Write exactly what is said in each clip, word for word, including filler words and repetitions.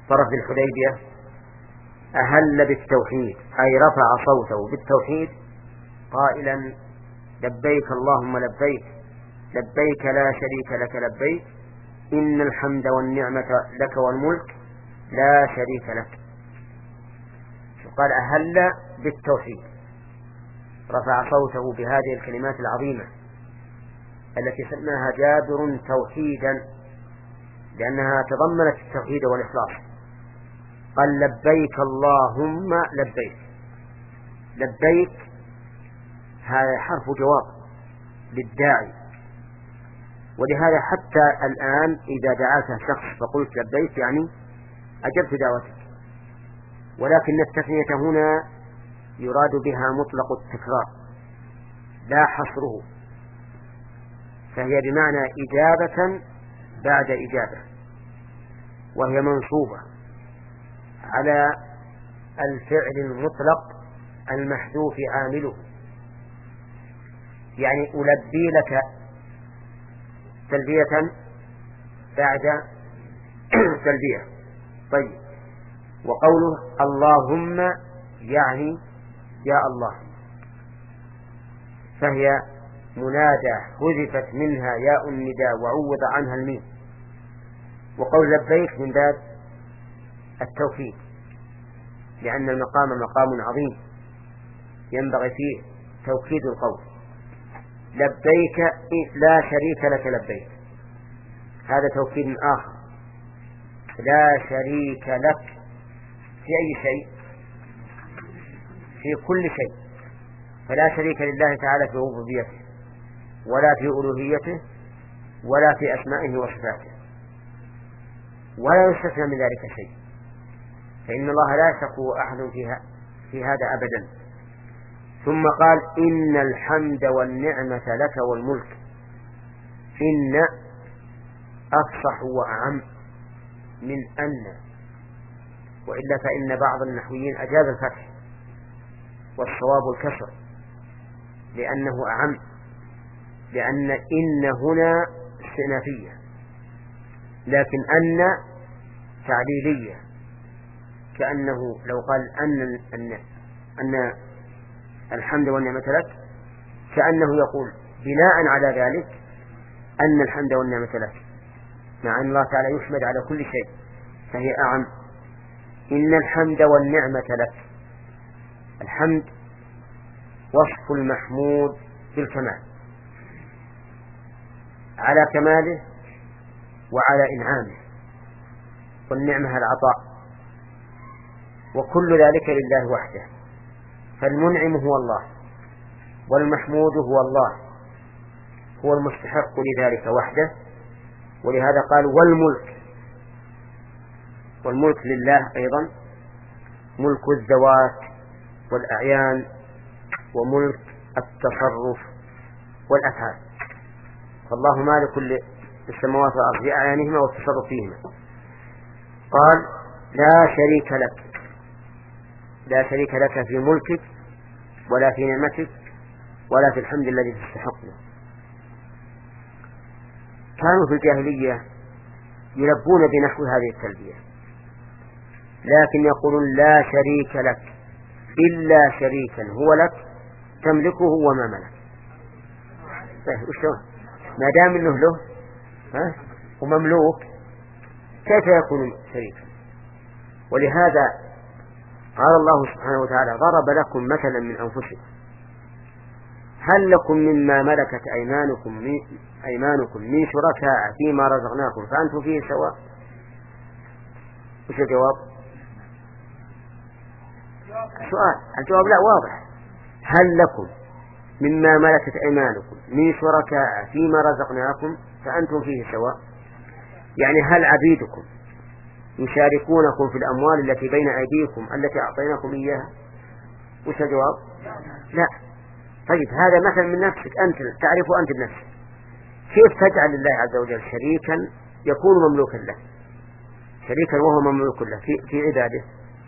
فرس الحديبية أهل بالتوحيد، أي رفع صوته بالتوحيد قائلا لبيك اللهم لبيك لبيك لا شريك لك لبيك إن الحمد والنعمة لك والملك لا شريك لك. قال أهل بالتوحيد، رفع صوته بهذه الكلمات العظيمة التي سماها جابر توحيدا لأنها تضمنت التوحيد والإخلاص. قال لبيك اللهم لبيك. لبيك هذا حرف جواب للداعي، ولهذا حتى الآن إذا دعاك شخص فقلت لبيك يعني أجبت دعوتك، ولكن التثنية هنا يراد بها مطلق التكرار لا حصره، فهي بمعنى إجابة بعد إجابة، وهي منصوبة على الفعل المطلق المحذوف عامله، يعني ألبي لك تلبية بعد تلبية. طيب، وقوله اللهم يعني يا الله، فهي منادى حذفت منها ياء النداء وعوض عنها الميم. وقول لبيك من باب التوكيد، لأن المقام مقام عظيم ينبغي فيه توكيد القول. لبيك لا شريك لك لبيك، هذا توكيد آخر. لا شريك لك في أي شيء؟ في كل شيء، فلا شريك لله تعالى في ربوبيته ولا في ألوهيته ولا في أسمائه وصفاته، ولا يستثنى من ذلك شيء، فإن الله لا يشق أحد فيها في هذا أبدا. ثم قال إن الحمد والنعمة لك والملك. إن أفصح وأعم من أن، وإلا فإن بعض النحويين أجاز الفتح والصواب الكسر لأنه أعم، لأن إن هنا استئنافية، لكن أن تعليلية، كأنه لو قال أن أن أن الحمد والنعمة لك، كأنه يقول بناء على ذلك أن الحمد والنعمة لك، مع أن الله تعالى يحمد على كل شيء، فهي أعم. إن الحمد والنعمة لك. الحمد وصف المحمود بالكمال على كماله وعلى إنعامه، والنعمة العطاء، وكل ذلك لله وحده. فالمنعم هو الله، والمحمود هو الله، هو المستحق لذلك وحده. ولهذا قال والملك، والملك لله أيضا، ملك الذوات والأعيان وملك التصرف والأفعال، فالله مالك للسماوات والأرض بأعيانهما والتصرف فيهما. قال لا شريك لك، لا شريك لك في ملكك ولا في نعمتك ولا في الحمد الذي تستحقه. كانوا في الجاهلية يلبون بنحو هذه التلبية، لكن يقولون لا شريك لك إلا شريكا هو لك تملكه وما ملك. ما دام انه له ها ومملوك كيف يكون شريكا؟ ولهذا قال الله سبحانه وتعالى ضرب لكم مثلا من أنفسكم هل لكم مما ملكت أيمانكم من, أيمانكم من شركاء فيما رزقناكم فأنتم فيه سواء. وش الجواب؟ سؤال. الجواب لا، واضح. هل لكم مما ملكت أيمانكم من شركاء فيما رزقناكم فأنتم فيه سواء، يعني هل عبيدكم يشاركونكم في الأموال التي بين أيديكم التي أعطيناكم إياها؟ وش الجواب؟ لا. طيب هذا مثل من نفسك، أنت تعرف أنت بنفسك، كيف تجعل الله عز وجل شريكا يكون مملوكا له، شريكا وهو مملوك له في, في عباده؟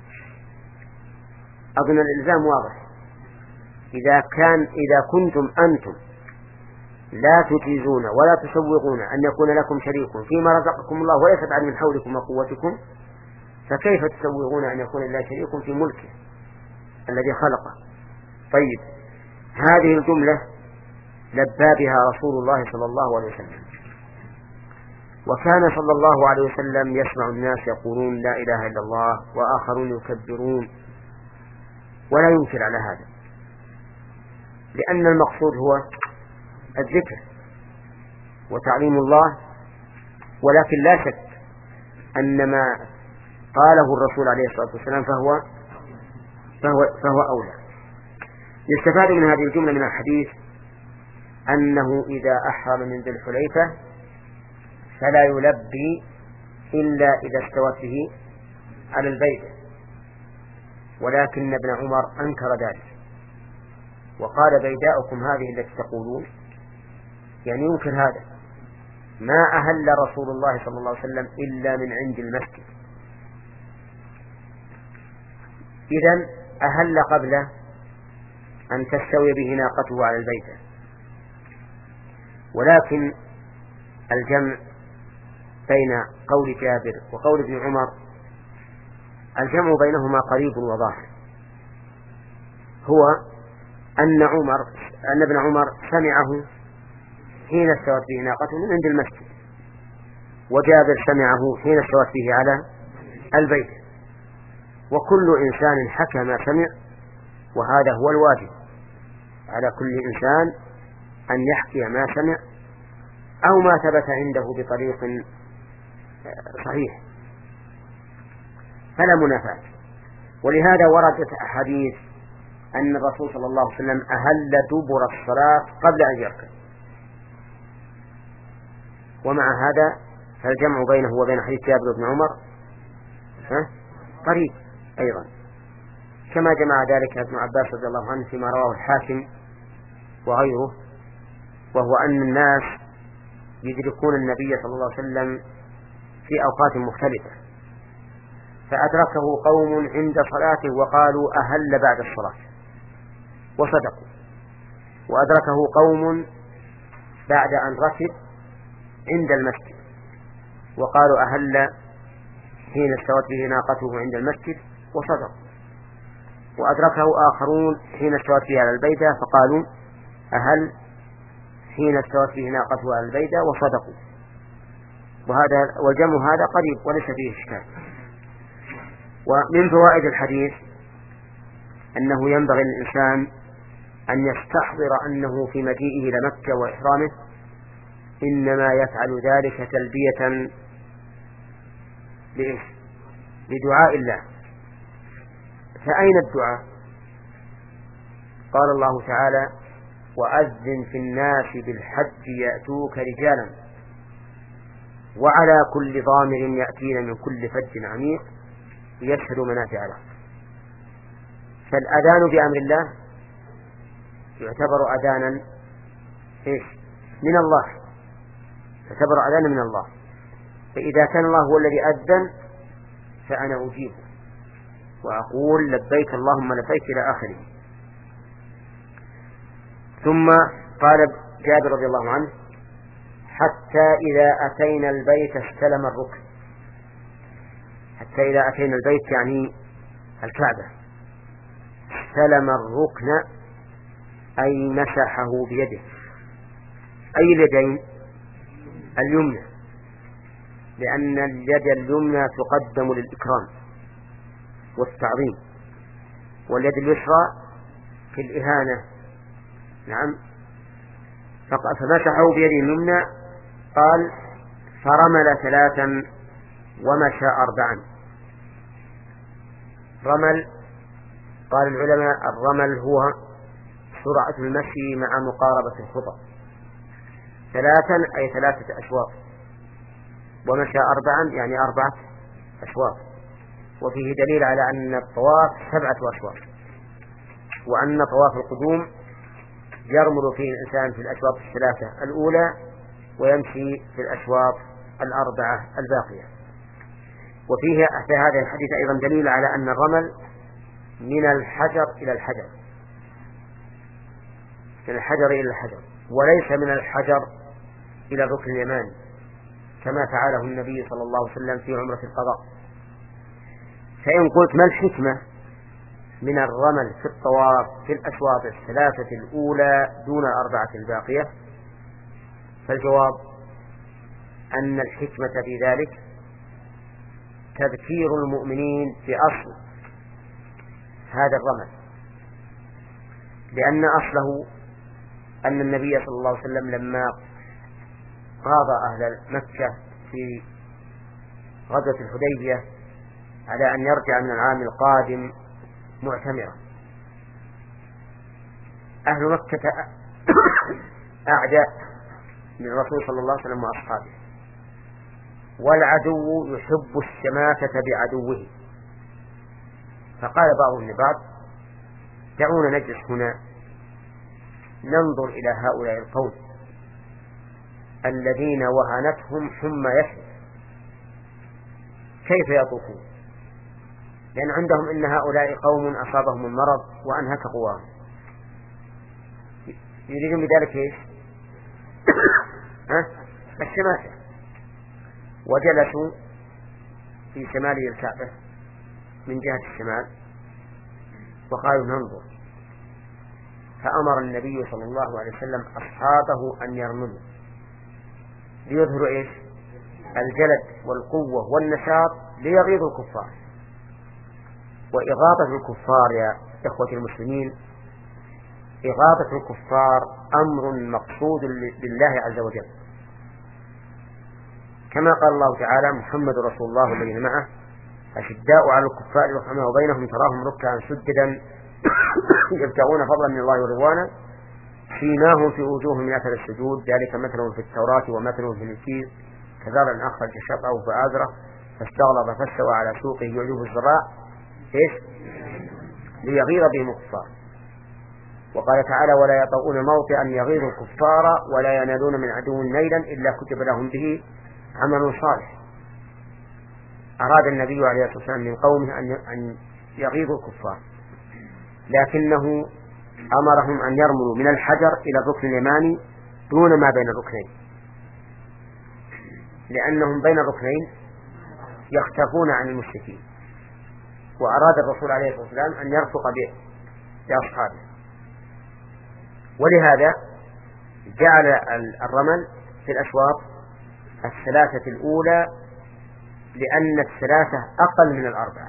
أظن الإلزام واضح. إذا كان إذا كنتم أنتم لا تجيزون ولا تسوغون أن يكون لكم شريك فيما رزقكم الله وليس بعد من حولكم وقوتكم، فكيف تسوغون أن يكون الله شريك في ملكه الذي خلقه؟ طيب، هذه الجملة لبى بها رسول الله صلى الله عليه وسلم، وكان صلى الله عليه وسلم يسمع الناس يقولون لا إله إلا الله وآخرون يكبرون ولا ينكر على هذا، لأن المقصود هو الذكر وتعليم الله. ولكن لا شك أن ما قاله الرسول عليه الصلاة والسلام فهو فهو, فهو أولى. يستفاد من هذه الجملة من الحديث أنه إذا أحرم من ذي الحليفة فلا يلبي إلا إذا استوت به على البيت، ولكن ابن عمر أنكر ذلك وقال بيداؤكم هذه التي تقولون، يعني ينكر هذا، ما أهل رسول الله صلى الله عليه وسلم إلا من عند المسجد، إذن أهل قبل أن تستوي به ناقته على البيت. ولكن الجمع بين قول جابر وقول ابن عمر، الجمع بينهما قريب وظاهر، هو أن عمر أن ابن عمر سمعه حين استوت به ناقته من عند المسجد، وجابر سمعه حين استوت به على البيت، وكل إنسان حكى ما سمع، وهذا هو الواجب على كل إنسان أن يحكي ما سمع أو ما ثبت عنده بطريق صحيح، فلا منافاة. ولهذا وردت أحاديث أن الرسول صلى الله عليه وسلم أهل دبر الصلاة قبل أن يركع، ومع هذا فالجمع بينه وبين حديث جابر بن عمر قريب أيضا، كما جمع ذلك ابن عباس رضي الله عنه فيما رواه الحاكم وغيره، وهو أن الناس يدركون النبي صلى الله عليه وسلم في أوقات مختلفة، فأدركه قوم عند صلاته وقالوا أهل بعد الصلاة وصدقوا، وأدركه قوم بعد أن ركب عند المسجد وقالوا أهل حين استوت به ناقته عند المسجد وصدقوا، وأدركه آخرون حين استوت به على البيدة فقالوا أهل حين استوت به ناقته على البيدة وصدقوا، وهذا والجمع هذا قريب وليس فيه إشكال. ومن فوائد الحديث أنه ينبغي للإنسان أن يستحضر أنه في مجيئه إلى مكة وإحرامه إنما يفعل ذلك تلبية لدعاء الله. فأين الدعاء؟ قال الله تعالى وأذن في الناس بالحج يأتوك رجالا وعلى كل ضامر يأتين من كل فج عميق ليشهدوا منافع له. فالأذان بأمر الله يعتبر أذانا إيش؟ من الله، يعتبر أذانا من الله. فإذا كان الله هو الذي أذن فأنا أجيب وأقول لبيك اللهم لبيك إلى آخره. ثم قال جابر رضي الله عنه حتى إذا أتينا البيت استلم الركن. حتى إذا أتينا البيت يعني الكعبة، استلم الركن أي مسحه بيده. أي اليدين؟ اليمنى، لأن اليد اليمنى تقدم للإكرام والتعظيم، واليد اليسرى في الإهانة. نعم. فمسحه بيده اليمنى. قال فرمل ثلاثا ومشى أربعا. رمل، قال العلماء الرمل هو سرعة المشي مع مقاربة الخطى. ثلاثا أي ثلاثة أشواط، ومشى أربعا يعني أربعة أشواط. وفيه دليل على أن الطواف سبعة أشواط، وأن طواف القدوم يرمل فيه الإنسان في الأشواط الثلاثة الأولى ويمشي في الأشواط الأربعة الباقية. وفيه في هذا الحديث أيضا دليل على أن الرمل من الحجر إلى الحجر، من الحجر إلى الحجر، وليس من الحجر إلى الركن اليماني كما فعله النبي صلى الله عليه وسلم في عمرة القضاء. فإن قلت ما الحكمة من الرمل في الطواف في الأشواط الثلاثة الأولى دون الأربعة الباقية، فالجواب أن الحكمة في ذلك تذكير المؤمنين بأصل هذا الرمل، لأن أصله أن النبي صلى الله عليه وسلم لما قاضى أهل مكة في غزوة الحديبية على أن يرجع من العام القادم معتمرا، أهل مكة أعداء للرسول صلى الله عليه وسلم وأصحابه، والعدو يحب الشماتة بعدوه، فقال بعضهم لبعض دعونا نجلس هنا ننظر إلى هؤلاء القوم الذين وهنتهم حمى يثرب كيف يطوفون، لأن عندهم إن هؤلاء قوم أصابهم المرض وأنهك قواهم، يريدون بذلك إيش؟ الشماتة. وجلسوا في شمال الكعبة من جهة الشمال وقالوا ننظر، فأمر النبي صلى الله عليه وسلم أصحابه أن يرملوا ليظهروا إيش؟ الجلد والقوة والنشاط ليغيظوا الكفار. وإغاظة الكفار يا إخوة المسلمين، إغاظة الكفار أمر مقصود لله عز وجل، كما قال الله تعالى محمد رسول الله والذين معه أشداء على الكفار رحماء بينهم تراهم ركعا سجدا يبتغون فضلا من الله ورضوانا سيماهم في وجوههم من أثر السجود ذلك مثلهم في التوراة ومثلهم في الإنجيل كذلك أخرج شطأه فآزره فاستغلظ فاستوى على سوقه يعجب الزراع إيش؟ ليغيظ بهم الكفار. وقال تعالى ولا يطؤون موطئا يغيظ الكفار ولا ينالون من عدو نيلا إلا كتب لهم به عمل صالح. أراد النبي عليه الصلاة والسلام من قومه أن يغيظوا الكفار، لكنه أمرهم أن يرموا من الحجر إلى الركن اليماني دون ما بين الركنين، لأنهم بين الركنين يختفون عن المشركين، وأراد الرسول عليه الصلاة والسلام أن يرفق بأصحابه، ولهذا جعل الرمل في الأشواط الثلاثة الأولى لأن الثلاثة أقل من الأربعة،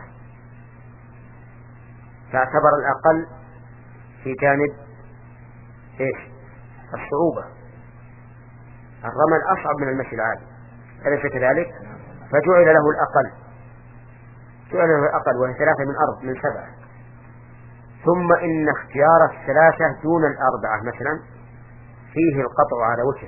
فاعتبر الأقل في جانب إيش؟ الصعوبة. الرمل أصعب من المشي العادي أليس كذلك؟ فجعل له الأقل، جعل له الأقل وهي ثلاثة من أرض من سبعة. ثم إن اختيار الثلاثة دون الأربعة مثلا فيه القطع على وجه،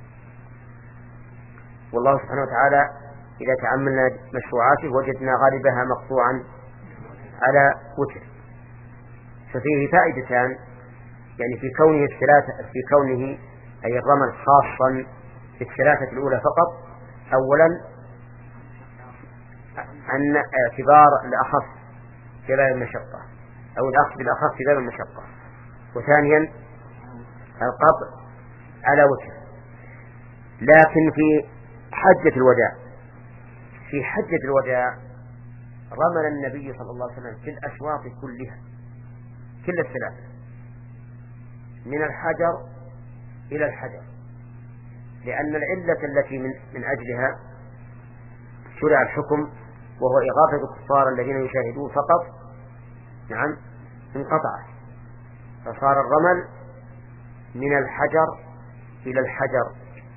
والله سبحانه وتعالى إذا تأملنا مشروعاته وجدنا غالبها مقطوعا على وجه، ففيه فائدتان، يعني في كونه الثلاثة في كونه أي الرمل خاصا في الثلاثة الأولى فقط، أولا أن اعتبار الأخف في باب المشقة أو الأخذ بالأخف في باب المشقة، وثانيا القطع على وجه. لكن في حجة الوداع في حجة الوداع رمل النبي صلى الله عليه وسلم في الأشواط كلها كل الثلاثة من الحجر إلى الحجر، لأن العلة التي من, من أجلها شرع الحكم وهو إغاثة الكفار الذين يشاهدون فقط نعم انقطعت، فصار الرمل من الحجر إلى الحجر،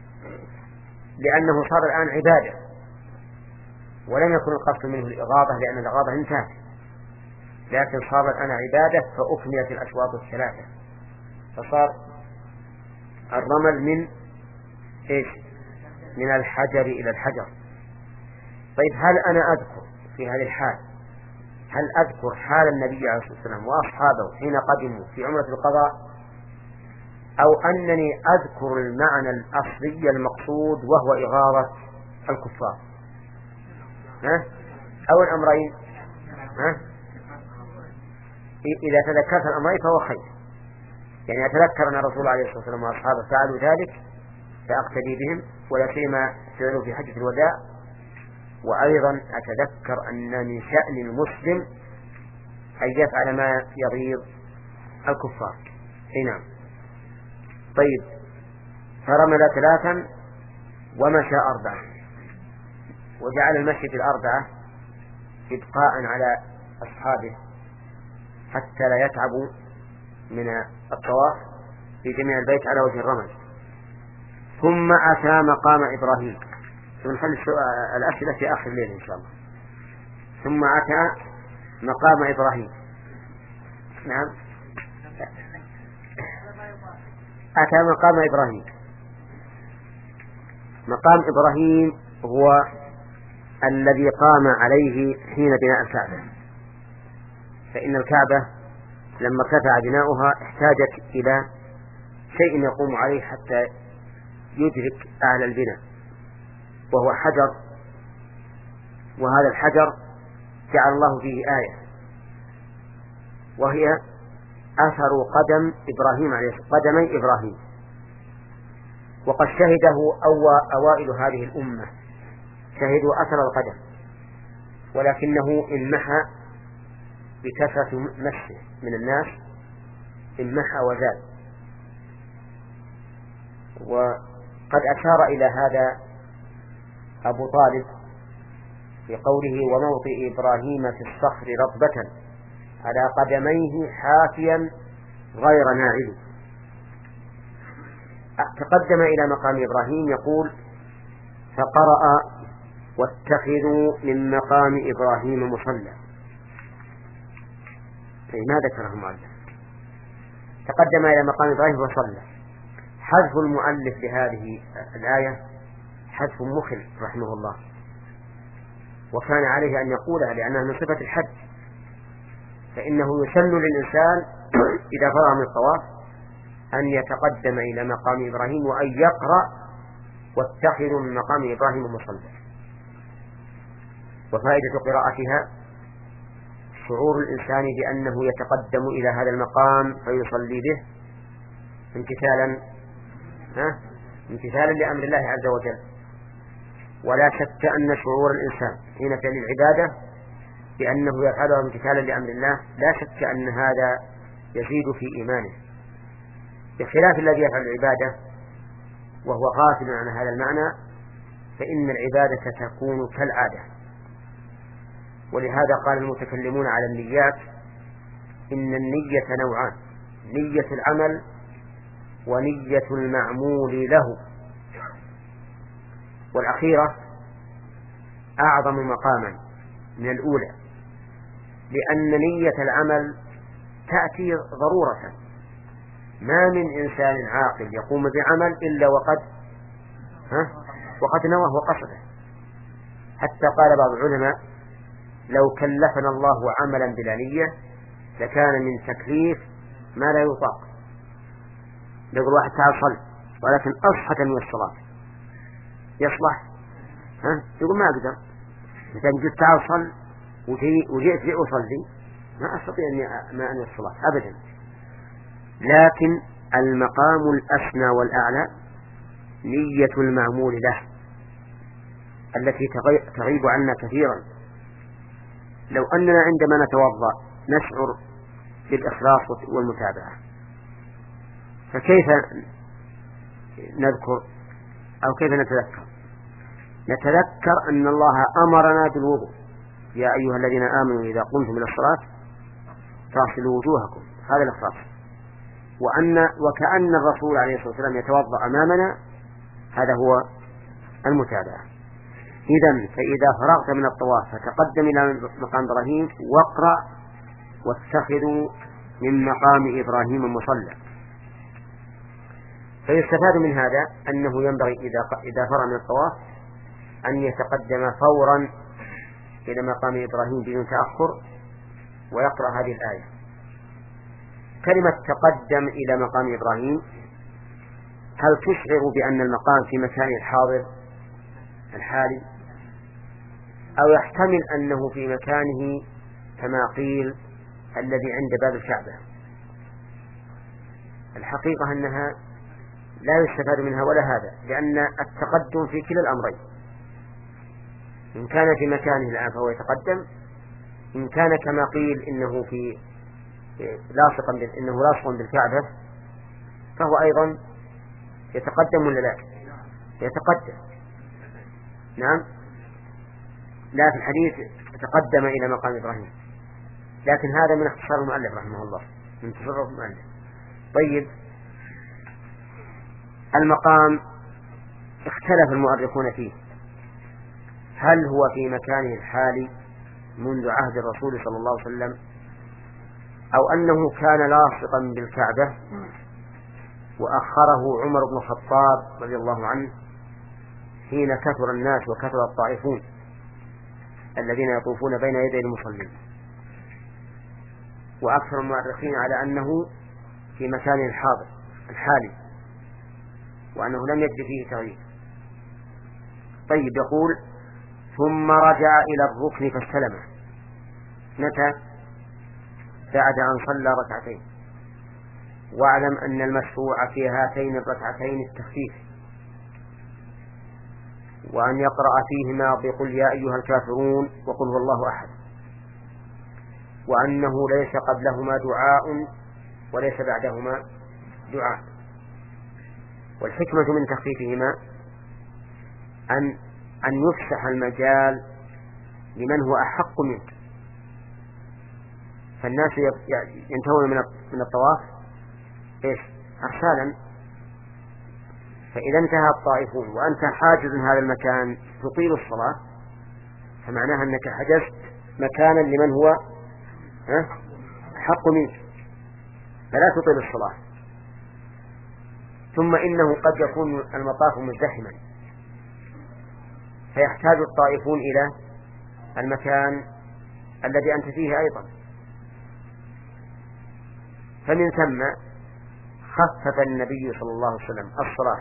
لأنه صار الآن عبادة ولم يكن القصد منه الإغاظة لأن الإغاظة انتهت، لكن صار الآن عبادة فأكملت الأشواط الثلاثة، فصار الرمل من إيش؟ من الحجر إلى الحجر. طيب هل أنا أذكر في هذه الحال هل أذكر حال النبي عليه الصلاة والسلام وأصحابه حين قدموا في عمرة القضاء، أو أنني أذكر المعنى الأصلي المقصود وهو إغاظة الكفار؟ ها؟ أو الأمرين؟ ها؟ إذا تذكرت الأمرين فهو خير، يعني أتذكر أن الرسول عليه الصلاة والسلام وأصحابه فعلوا ذلك فأقتدي بهم، ولا سيما فعلوا في حجة الوداع وأيضا أتذكر أن من شأن المسلم أن يفعل ما يغيظ الكفار. نعم. طيب، فرمل ثلاثا ومشى أربعا، وجعل المشي في الأربعة إبقاء على أصحابه حتى لا يتعبوا من الطواف في جميع البيت على وجه الرمل. ثم أتى مقام إبراهيم. سنحل الأسئلة في آخر الليل إن شاء الله. ثم أتى مقام إبراهيم. نعم، أتى مقام إبراهيم. مقام إبراهيم هو الذي قام عليه حين بناء الكعبة، فإن الكعبة لما ارتفع بناؤها احتاجت إلى شيء يقوم عليه حتى يدرك أعلى البناء، وهو حجر، وهذا الحجر جعل الله فيه آية، وهي أثر قدم إبراهيم عليه قدمي إبراهيم، وقد شهده أوائل هذه الأمة، شهدوا أثر القدم، ولكنه انمحى بكثرة مشي من الناس، انمحى وزاد. وقد أشار إلى هذا أبو طالب في قوله: وموطئ إبراهيم في الصخر رطبة على قدميه حافيا غير ناعل. تقدم إلى مقام إبراهيم يقول: فقرأ: واتخذوا من مقام إبراهيم مصلى. أي ما ذكره المؤلف، تقدم إلى مقام إبراهيم وصلى. حذف المؤلف لهذه الآية حذف مخل رحمه الله، وكان عليه أن يقولها لأنها من صفة الحج، فإنه يسن للإنسان إذا فرغ من الطواف أن يتقدم إلى مقام إبراهيم وأن يقرأ: واتخذوا من مقام إبراهيم مصلى. وفائدة قراءتها شعور الإنسان بأنه يتقدم إلى هذا المقام فيصلي به امتثالا ها امتثالا لأمر الله عز وجل. ولا شك أن شعور الإنسان حين فعل العبادة بأنه يفعلها امتثالا لأمر الله لا شك أن هذا يزيد في إيمانه، بخلاف الذي يفعل العبادة وهو غافل عن هذا المعنى، فإن العبادة تكون كالعادة. ولهذا قال المتكلمون على النيات: إن النية نوعان، نية العمل ونية المعمول له، والأخيرة أعظم مقاما من الأولى، لأن نية العمل تأتي ضرورة. ما من إنسان عاقل يقوم بعمل إلا وقد ها وقد نواه وقصده. حتى قال بعض العلماء: لو كلفنا الله عملا بلا نية لكان من تكليف ما لا يطاق. يقول واحد: تعال صل، ولكن أصحى من الصلاة، يصلح؟ ها؟ يقول ما أقدر. إذا قلت تعال صل وجئت لأصلي ما أستطيع أن ما أن الصلاة أبدا. لكن المقام الأسنى والأعلى نية المعمول له التي تغيب عنا كثيرا. لو أننا عندما نتوضأ نشعر بالإخلاص والمتابعة، فكيف نذكر أو كيف نتذكر؟ نتذكر أن الله أمرنا بالوضوء: يا أيها الذين آمنوا إذا قمتم إلى الصلاة فاغسلوا وجوهكم. هذا الإخلاص. وأن وكأن الرسول عليه الصلاة والسلام يتوضأ أمامنا، هذا هو المتابعة. إذن فإذا فرغت من الطواف فتقدم إلى مقام إبراهيم واقرأ: واتخذوا من مقام إبراهيم مصلى. فيستفاد من هذا أنه ينبغي إذا فرغ من الطواف أن يتقدم فورا إلى مقام إبراهيم بدون تأخر ويقرأ هذه الآية. كلمة تقدم إلى مقام إبراهيم هل تشعر بأن المقام في مكان الحاضر الحالي، أو يحتمل أنه في مكانه كما قيل الذي عند باب الكعبة؟ الحقيقة أنها لا يستفاد منها ولا هذا، لأن التقدم في كلا الأمرين. إن كان في مكانه الآن فهو يتقدم، إن كان كما قيل إنه في لاصقا إنه لاصق بالكعبة فهو أيضا يتقدم ولا لا؟ يتقدم. نعم، لا، في الحديث تقدم إلى مقام إبراهيم، لكن هذا من اختصار المؤلف رحمه الله، من تصرف المؤلف. طيب، المقام اختلف المؤرخون فيه، هل هو في مكانه الحالي منذ عهد الرسول صلى الله عليه وسلم، أو أنه كان لاصقا بالكعبة وأخره عمر بن الخطاب رضي الله عنه حين كثر الناس وكثر الطائفون الذين يطوفون بين يدي المصلين. وأكثر المؤرخين على أنه في مكانه الحاضر الحالي، وأنه لم يجد فيه تغيير. طيب، يقول ثم رجع إلى الركن فاستلمه. متى؟ بعد أن صلى ركعتين. واعلم أن المشروع في هاتين الركعتين التخفيف، وأن يقرأ فيهما بقل يا أيها الكافرون وقل هو الله أحد، وأنه ليس قبلهما دعاء وليس بعدهما دعاء. والحكمة من تخفيفهما أن أن يفسح المجال لمن هو أحق منك، فالناس ينتهون من الطواف إيش؟ أرسالا، فإذا انتهى الطائفون وأنت حاجز هذا المكان تطيل الصلاة، فمعناها أنك حجزت مكانا لمن هو أحق منك، فلا تطيل الصلاة. ثم إنه قد يكون المطاف مزدحما فيحتاج الطائفون إلى المكان الذي أنت فيه أيضا، فمن ثم خفف النبي صلى الله عليه وسلم الصلاة،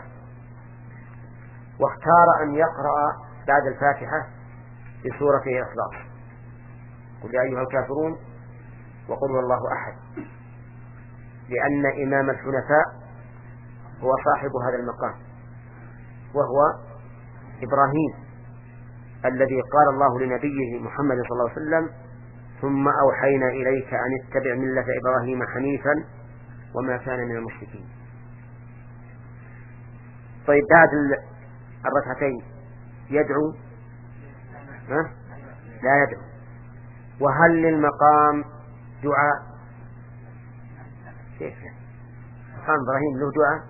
واختار أن يقرأ بعد الفاتحة بسورة الإخلاص، قل يا أيها الكافرون وقل هو الله أحد، لأن إمام الحنفاء هو صاحب هذا المقام، وهو إبراهيم الذي قال الله لنبيه محمد صلى الله عليه وسلم ثم أوحينا إليك أن اتبع ملة إبراهيم حنيفا وما كان من المشركين. طيب، بعد الركعتين يدعو؟ ها؟ لا يدعو. وهل للمقام دعاء؟ كيف مقام إبراهيم له دعاء؟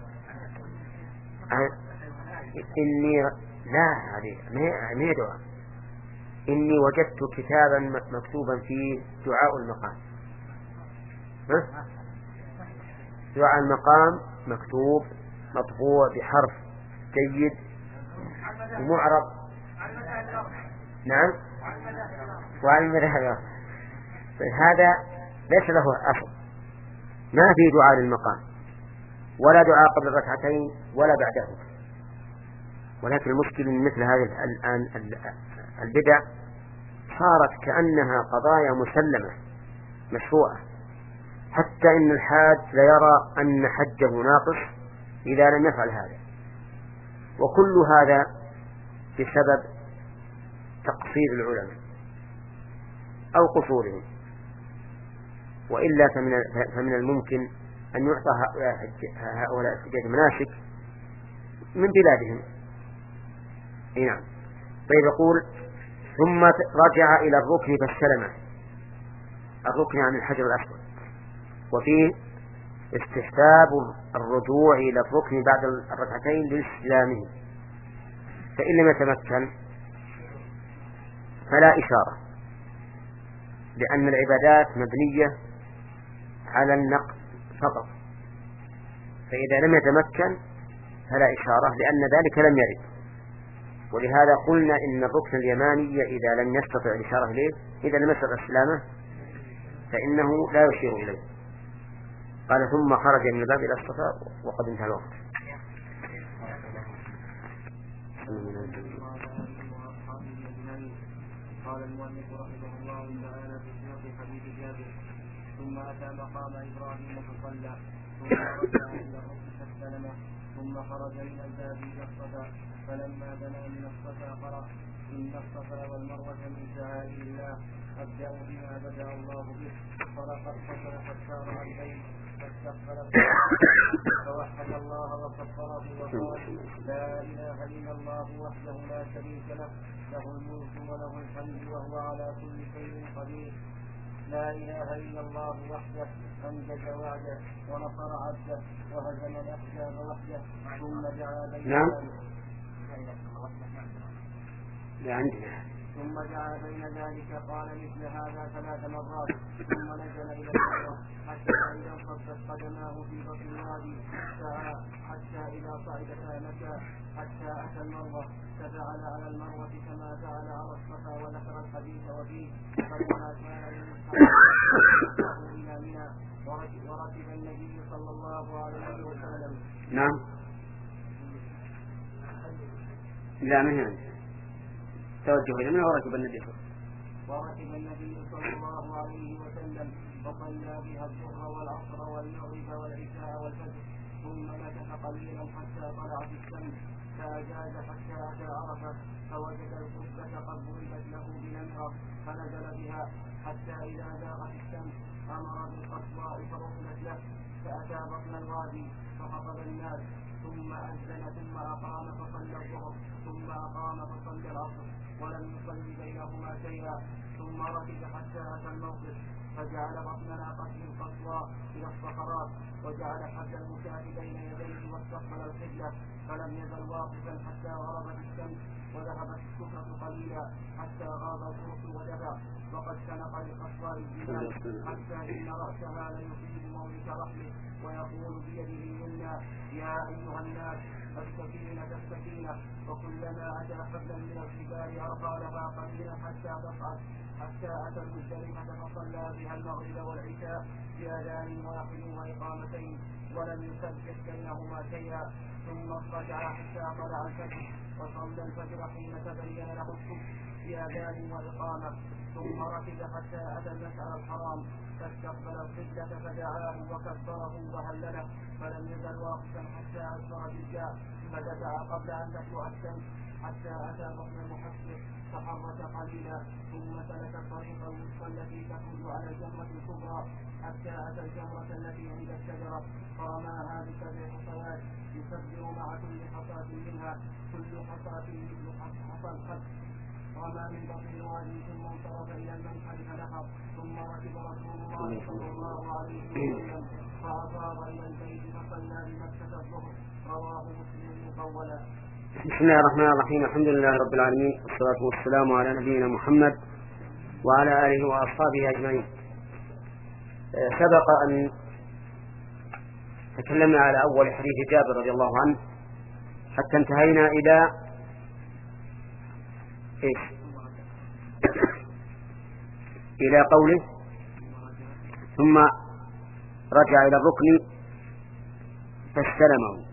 إني لا، هذه ما هي دعاء. إني وجدت كتابا مكتوبا فيه دعاء المقام. ها؟ دعاء المقام مكتوب مطبوع بحرف جيد ومعرب. نعم، وعلى المذهب. هذا ليس له أصل، ما في دعاء للمقام ولا دعاء قبل الركعتين ولا بعده. ولكن المشكلة من مثل هذه الآن البدع صارت كأنها قضايا مسلمة مشروعة، حتى إن الحاج ليرى أن حجه ناقص إذا لم يفعل هذا، وكل هذا بسبب تقصير العلماء أو قصورهم، وإلا فمن الممكن أن يعطى هؤلاء الحجاج مناسك من بلادهم. نعم. طيب، يقول ثم رجع إلى الركن فاستلمه. الركن عن الحجر الأسود، وفيه استحباب الرجوع إلى الركن بعد الركعتين لاستلامه، فإن لم يتمكن فلا إشارة، لأن العبادات مبنية على النقد فقط، فإذا لم يتمكن فلا إشارة لأن ذلك لم يرد. ولهذا قلنا إن الركن اليماني إذا لم يستطع الإشارة إليه، إذا لم يستطع استلامه فإنه لا يشير إليه. قال ثم خرج من الباب إلى الصفا وقد انتهى الوقت. قال المؤلف رحمه الله تعالى في سياق حديث جابر ثم أتى مقام إبراهيم فصلى ثم رجع إلى الركن فاستلمه ثم خرج من الباب إلى الصفا، فلما دنا من الصفا قرأ: إن الصفا والمروة من شعائر الله، أبدأ بما بدأ الله به. فرق الصفا حتى رأى البيت فاستقبل فوحد الله وكبره وقال: لا إله إلا الله وحده لا شريك له، له الملك وله الحمد وهو على كل شيء قدير. لا إله إلا الله وحده أنجز وعده ونصر عبده وهزم الأحزاب وحده. ثم دعا بين نعم. ذلك ثم دعا بين ذلك قال مثل هذا ثلاث مرات. ثم نزل إلى المروة حتى إذا انصبت قدماه في بطن الوادي حتى إذا صعدتا مكة حتى أتى المروة، ففعل على المروة كما فعل على الصفا وذكر الحديث وفيه: فلما كان يوم إلى منى وركب النبي صلى الله عليه وسلم. نعم. لا من هنا توجه إلى منى وركب النبي وركب النبي صلى الله عليه وسلم فصلى بها الظهر والعصر والمغرب والعشاء والفجر، ثم مكث قليلا حتى طلعت الشمس، فأجاز حتى أتى عرفة فوجد الكتبة قد ضربت له بنمرة فنزل بها حتى إذا زاغت الشمس أمر بالقصواء فرحلت له، فأتى بطن الوادي فخطب الناس، ثم أذن ثم أقام فصلى الظهر، ثم أقام فصلى العصر ولم يصل بينهما شيئا، ثم ركب حتى أتى الموقف فجعل بطن ناقته القصوى إلى الصخرات وجعل حد المشاة بين يديه واستقبل القبلة، فلم يزل واقفا حتى غربت الشمس وذهبت السكة قليلا حتى غاب الفرس ودفع، وقد سنق للقصوى الجبال حتى إن رأسها ليصيب مولك رحمه ويقول بيده اليمنى: يا أيها الناس السكينة السكينة، وكلما أتى حبلا من الجبال أرقى لها قليلا حتى تصعد، حتى أتى المزدلفة فصلى بها المغرب والعشاء بأذان واحد وإقامتين ولم يسبح بينهما شيئا، ثم اضطجع حتى طلع الفجر وصلى الفجر حين تبين له الصبح بأذان وإقامة، ثم ركب حتى أتى المشعر الحرام فاستقبل القبلة فدعاه وكبره وهلله، فلم يزل واقفا حتى أسفر بالجاء فدفع قبل أن تطلع الشمس حتى أتى بطن المحسر فحرك قليلا، ثم سلك الطريق الوسطى التي تخرج على الجمرة الكبرى حتى أتى الجمرة التي عند الشجرة فرماها بسبع حصيات يكبر مع كل حصاة منها كل حصاة مثل حصى الخد، رمى من بطن الوادي ثم انصرف إلى المنحر فنحر، ثم ركب رسول الله صلى الله عليه وسلم فأفاض إلى البيت فصلى بمكة الظهر. رواه مسلم مطولا. بسم الله الرحمن الرحيم. الحمد لله رب العالمين، والصلاة والسلام على نبينا محمد وعلى آله وأصحابه أجمعين. سبق أن تكلمنا على أول حديث جابر رضي الله عنه حتى انتهينا إلى إيش؟ إلى قوله: ثم رجع إلى الركن فاستلمه.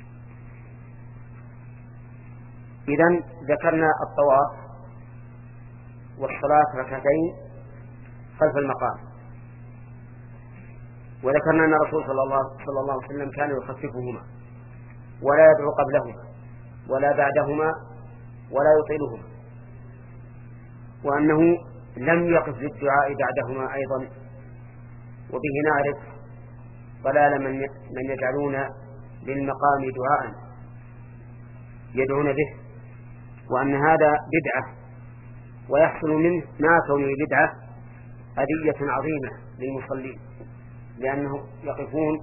إذن ذكرنا الطواف والصلاة ركعتين خلف المقام، وذكرنا أن الرسول صلى الله, صلى الله عليه وسلم كان يخففهما ولا يدعو قبلهما ولا بعدهما ولا يطيلهما، وأنه لم يقف للدعاء بعدهما أيضا. وبه نعرف ضلال من من يجعلون للمقام دعاء يدعون به، وأن هذا بدعة، ويحصل منه ما كونه بدعة أذية عظيمة للمصلين، لأنهم يقفون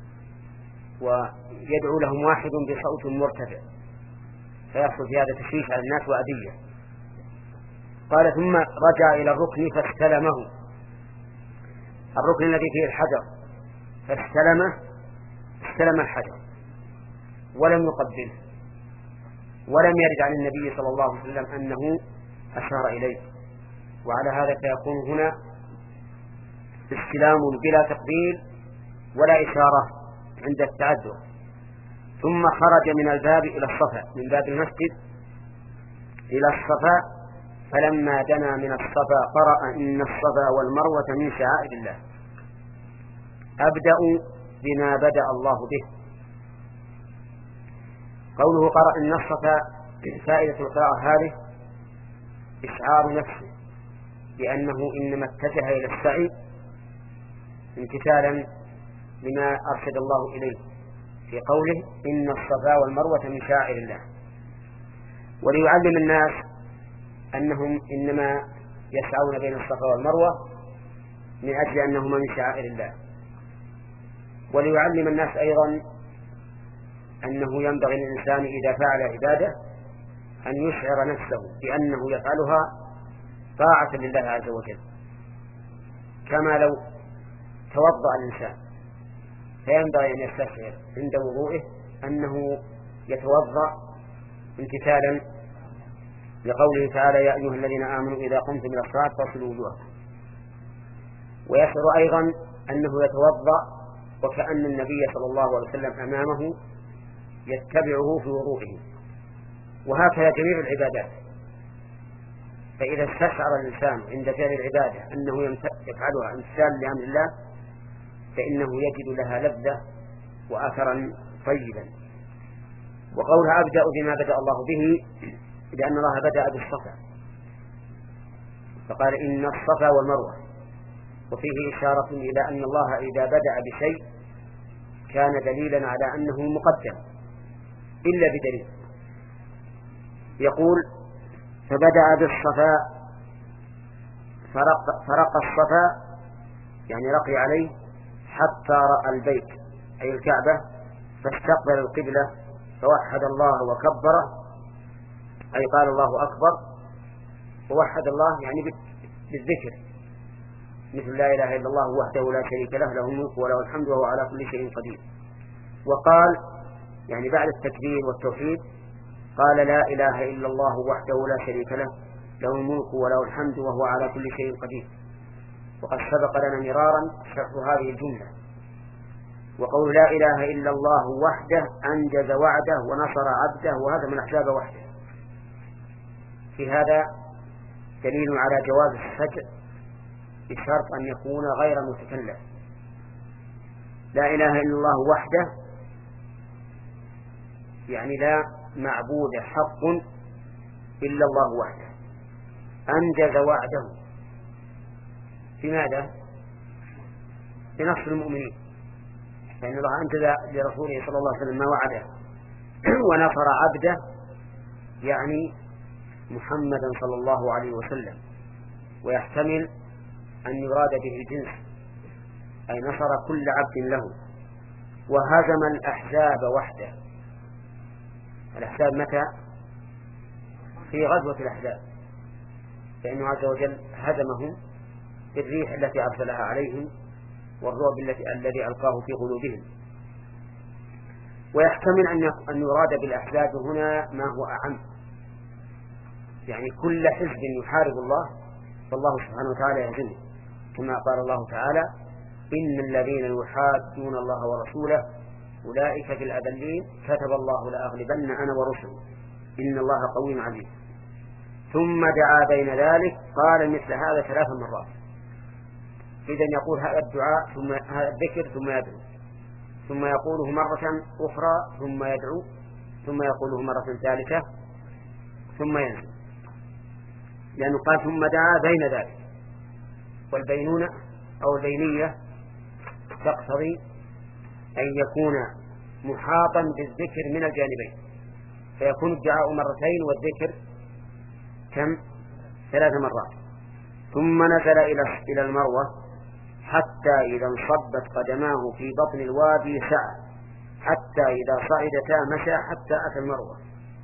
ويدعو لهم واحد بصوت مرتفع فيحصل في هذا تشويش على الناس وأذية. قال: ثم رجع إلى الركن فاستلمه، الركن الذي فيه الحجر، فاستلمه، استلم الحجر ولم يقبله، ولم يرد عن النبي صلى الله عليه وسلم أنه أشار إليه، وعلى هذا فيكون هنا استلام بلا تقبيل ولا إشارة عند التعذر. ثم خرج من الباب إلى الصفا، من باب المسجد إلى الصفا، فلما دنا من الصفا قرأ: إن الصفا والمروة من شعائر الله، أبدأ بما بدأ الله به. قوله قرأ إن الصفا، فائدة القراءة هذه إشعار نفسه بأنه إنما اتجه إلى السعي امتثالا لما أرشد الله إليه في قوله إن الصفا والمروة من شعائر الله، وليعلم الناس أنهم إنما يسعون بين الصفا والمروة من أجل أنهما من شعائر الله، وليعلم الناس أيضا أنه ينبغي للإنسان إذا فعل عبادة أن يشعر نفسه بأنه يفعلها طاعة لله عز وجل، كما لو توضأ الإنسان فينبغي أن يستشعر عند وضوئه أنه يتوضأ امتثالا لقوله تعالى يا أيها الذين آمنوا إذا قمتم إلى الصلاة فاغسلوا وجوهكم، ويشعر أيضا أنه يتوضأ وكأن النبي صلى الله عليه وسلم أمامه يتبعه في وضوئه، وهكذا جميع العبادات. فإذا استشعر الإنسان عند فعل العبادة أنه يفعلها امتثالا لأمر الله فإنه يجد لها لذة وأثرا طيبا. وقولها أبدأ بما بدأ الله به لأن الله بدأ بالصفا فقال إن الصفا والمروة، وفيه إشارة إلى أن الله إذا بدأ بشيء كان دليلا على أنه مقدم إلا بدليل. يقول فبدأ بالصفا فرق, فرق الصفا يعني رقي عليه حتى رأى البيت أي الكعبة فاستقبل القبلة فوحد الله وكبره أي قال الله أكبر، ووحد الله يعني بالذكر مثل لا إله إلا الله وحده لا شريك له له الملك وله الحمد وهو على كل شيء قدير. وقال يعني بعد التكبير والتوحيد قال لا إله إلا الله وحده لا شريك له له الملك وله الحمد وهو على كل شيء قدير. وقد سبق لنا مرارا شرح هذه الجملة. وقول لا إله إلا الله وحده أنجز وعده ونصر عبده وهذا من أحزاب وحده. في هذا دليل على جواز السجع بشرط أن يكون غير متكلف. لا إله إلا الله وحده يعني لا معبود حق إلا الله وحده أنجز وعده. لماذا؟ لنصر المؤمنين، فإن الله أنجز لرسوله صلى الله عليه وسلم ما وعده ونصر عبده يعني محمدا صلى الله عليه وسلم. ويحتمل أن يراد به الجنس أي نصر كل عبد له وهزم الأحزاب وحده. الأحزاب متى؟ في غزوة الأحزاب، فإنه عز وجل هزمهم بالريح التي أرسلها عليهم والرعب الذي ألقاه في قلوبهم. ويحتمل أن يراد بالأحزاب هنا ما هو أعم، يعني كل حزب يحارب الله فالله سبحانه وتعالى يهزمه، كما قال الله تعالى إن الذين يحادون الله ورسوله أولئك في الأذلين كتب الله لأغلبن أنا ورسله إن الله قوي عزيز. ثم دعا بين ذلك قال مثل هذا ثلاث مرات. إذن يقول هذا الدعاء ثم هذا الذكر ثم يدعو، ثم يقوله مرة أخرى ثم يدعو، ثم يقوله مرة ثالثة ثم ينزل، لأنه قال ثم دعا بين ذلك. والبينونة أو البينية تقتضي أن يكون محاطا بالذكر من الجانبين، فيكون الدعاء مرتين والذكر كم؟ ثلاث مرات. ثم نزل إلى المروة حتى إذا انصبت قدماه في بطن الوادي سعى حتى إذا صعدتا مشى حتى أتى المروة.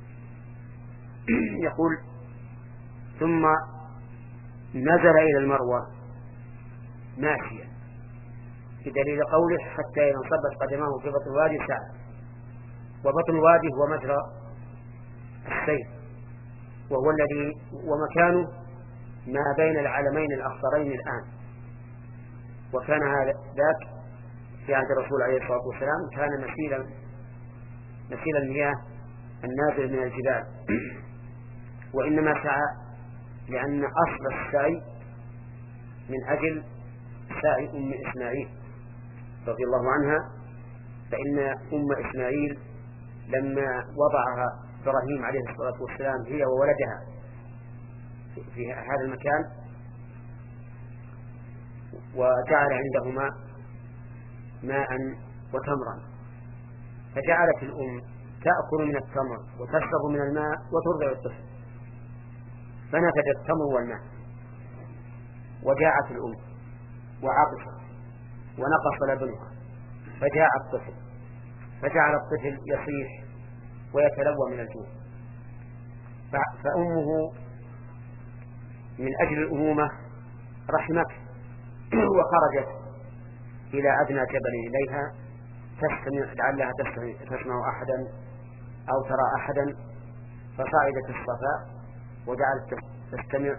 يقول ثم نزل إلى المروة ماشيا بدليل قوله حتى إذا انصبت قدماه في بطن الوادي سعى، وبطن الوادي هو مجرى السير وهو الذي ومكانه ما بين العلمين الأخضرين الآن، وكان هذا ذاك في عهد الرسول عليه الصلاة والسلام كان مسيلا مسيل المياه النازل من الجبال. وإنما سعى لأن أصل السعي من أجل سعي أم إسماعيل رضي الله عنها، فإن أم إسماعيل لما وضعها إبراهيم عليه الصلاة والسلام هي وولدها في هذا المكان وجعل عندهما ماء وتمرا، فجعلت الأم تأكل من التمر وتشرب من الماء وترضع الطفل، فنفد التمر والماء، وجاءت الأم وعطشت ونقص لبنها، فجاء الطفل فجعل الطفل يصيح ويتلوى من الجوع، فأمه من أجل الأمومة رحمته وخرجت إلى أدنى جبل إليها تستمع لعلها تسمع أحدا أو ترى أحدا، فصعدت الصفاء وجعلت تستمع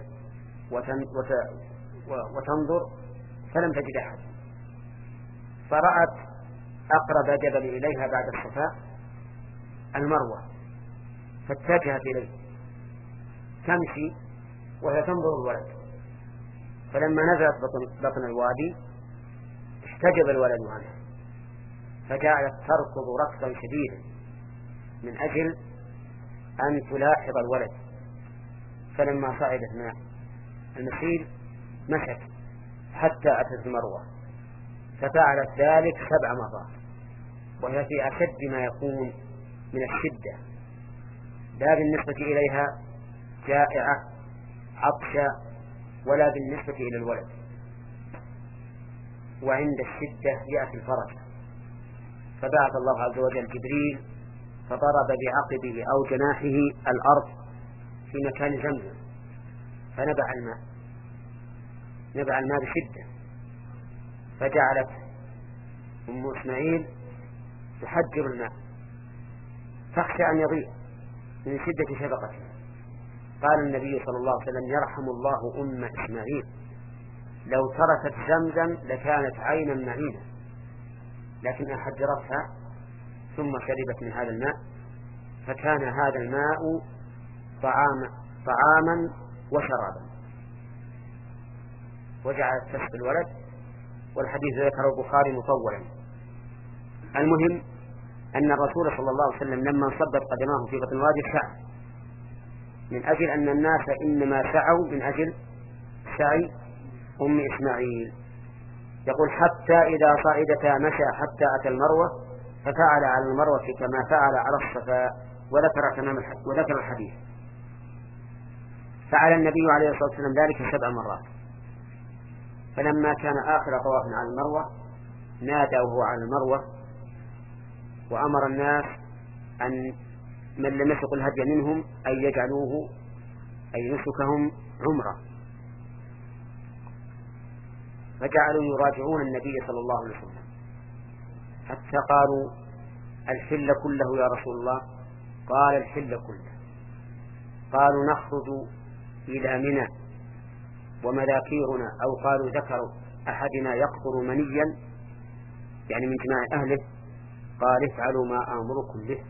وتنظر فلم تجد أحد، فرأت أقرب جبل إليها بعد الصفاء المروة، فاتجهت إليه تمشي وهي تنظر الولد، فلما نزلت بطن, بطن الوادي احتجب الولد عنها، فجعلت تركض ركضا شديدا من أجل أن تلاحظ الولد، فلما صعدت من المسير مشت حتى أتت المروة، ففعلت ذلك سبع مرات، وهي في أشد ما يكون من الشدة، لا بالنسبة إليها جائعة عطشة ولا بالنسبة إلى الولد، وعند الشدة يأتي الفرج، فبعث الله عز وجل جبريل فضرب بعقبه أو جناحه الأرض في مكان زمزم فنبع الماء نبع الماء بشدة، فجعلت أم إسماعيل تحجر الماء تخشى أن يضيع من شدة شفقته. قال النبي صلى الله عليه وسلم: يرحم الله أم إسماعيل، لو تركت زمزم لكانت عينا معينة، لكن أحجرتها ثم شربت من هذا الماء، فكان هذا الماء طعام طعاما وشرابا، وجعلت تسقي الولد، والحديث ذكره البخاري مطولا. المهم أن الرسول صلى الله عليه وسلم لما انصبت قدماه في بطن الوادي سعى، من أجل أن الناس إنما سعوا من أجل سعي أم إسماعيل. يقول: حتى إذا صعدتا مشى حتى أتى المروة، ففعل على المروة كما فعل على الصفاء، وذكر تمام الحديث وذكر الحديث. فعل النبي عليه الصلاة والسلام ذلك سبع مرات، فلما كان آخر طواف على المروة نادى وهو على المروة، وأمر الناس أن من لم يسق الهدي منهم أن يجعلوه أي نسكهم عمرة، فجعلوا يراجعون النبي صلى الله عليه وسلم حتى قالوا: الحل كله يا رسول الله؟ قال: الحل كله. قالوا: نخرج إلى منى ومذاكيرنا، أو قالوا ذكروا أحدنا يقطر منيا يعني من جماع أهله، قال: افعلوا ما آمركم به،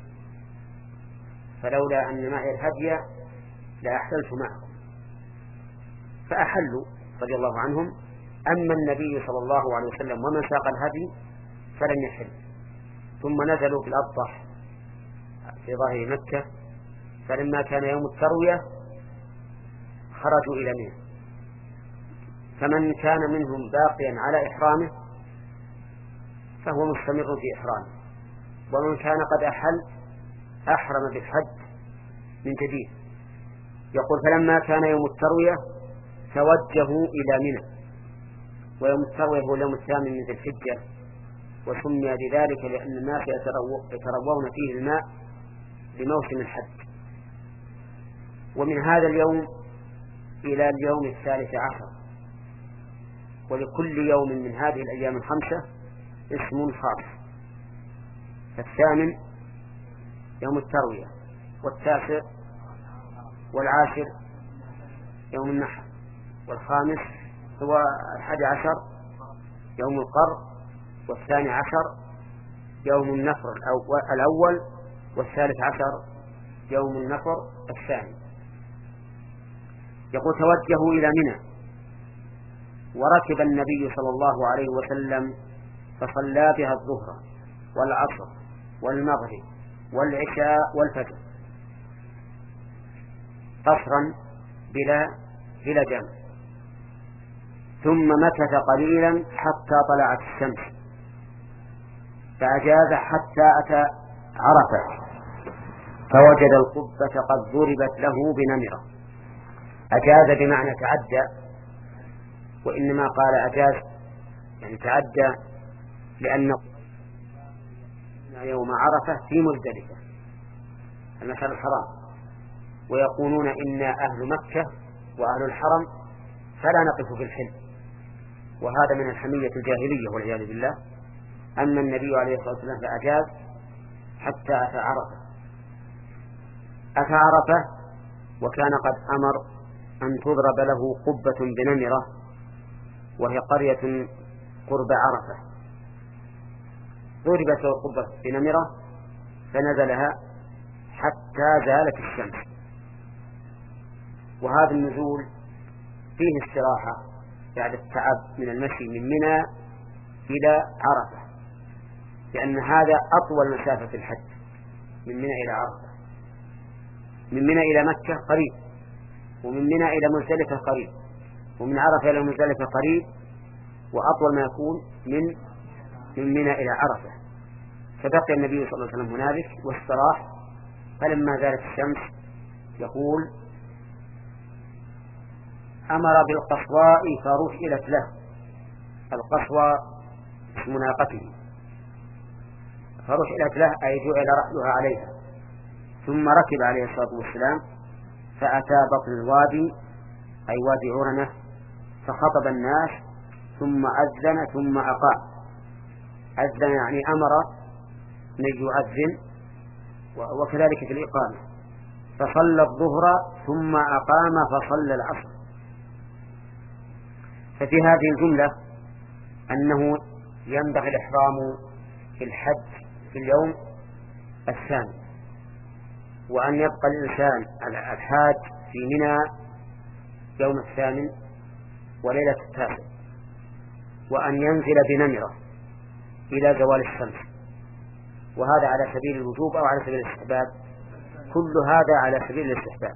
فلولا أن معي الهدي لأحللت معكم. فأحلوا رضي الله عنهم. أما النبي صلى الله عليه وسلم ومن ساق الهدي فلم يحل، ثم نزلوا في الأبطح في ظاهر مكة، فلما كان يوم التروية خرجوا إلى منى، فمن كان منهم باقيا على إحرامه فهو مستمر في إحرامه، ومن كان قد أحل أحرم بالحج من جديد. يقول: فلما كان يوم التروية توجهوا إلى منى، ويوم التروية هو اليوم الثامن من ذي الحجة، وسمي بذلك لأن الناس يتروون فيه الماء لموسم الحج. ومن هذا اليوم إلى اليوم الثالث عشر، ولكل يوم من هذه الأيام الخمسة اسم خاص، الثامن يوم التروية، والتاسع والعاشر يوم النحر، والخامس هو الحادي عشر يوم القر، والثاني عشر يوم النفر الأول، والثالث عشر يوم النفر الثاني. يقول: توجهوا إلى منى، وركب النبي صلى الله عليه وسلم فصلى بها الظهر والعصر والمغرب والعشاء والفجر قصرا بلا بلا جمع، ثم مكث قليلا حتى طلعت الشمس فأجاز حتى أتى عرفة فوجد القبة قد ضربت له بنمرة. أجاز بمعنى تعدى، وإنما قال أجاز يعني تعدى لأن يوم عرفة في مزدلفة المشعر الحرام، ويقولون إنا أهل مكة وأهل الحرم فلا نقف في الحل، وهذا من الحمية الجاهلية والعياذ بالله. أما النبي عليه الصلاة والسلام فأجاز حتى أتى عرفة. أتى عرفة وكان قد أمر أن تضرب له قبة بنمرة، وهي قرية قرب عرفة، ضربت له قبة بنمرة فنزلها حتى زالت الشمس. وهذا النزول فيه استراحة بعد التعب من المشي من منى إلى عرفة، لأن هذا أطول مسافة في الحج من منى إلى عرفة. من منى إلى مكة قريب، ومن منى إلى مزدلفة قريب، ومن عرفة إلى مزدلفة قريب، وأطول ما يكون من من منى إلى عرفة. فبقي النبي صلى الله عليه وسلم هنالك واستراح، فلما زالت الشمس يقول أمر بالقصواء فرحلت له. القصوى اسم ناقته، فرحلت له أي جعل رحلها عليها، ثم ركب عليه الصلاة والسلام فأتى بطن الوادي أي وادي عرنة فخطب الناس ثم أذن ثم أقام. أذن يعني أمر أن يؤذن، وكذلك في الإقامة، فصلى الظهر ثم أقام فصلى العصر. ففي هذه الجملة أنه ينبغي الإحرام في الحج في اليوم الثاني، وأن يبقى الإنسان الحاج في منى يوم الثامن وليلة التاسع، وأن ينزل بنمرة إلى زوال الشمس، وهذا على سبيل الوجوب أو على سبيل الاستحباب؟ كل هذا على سبيل الاستحباب.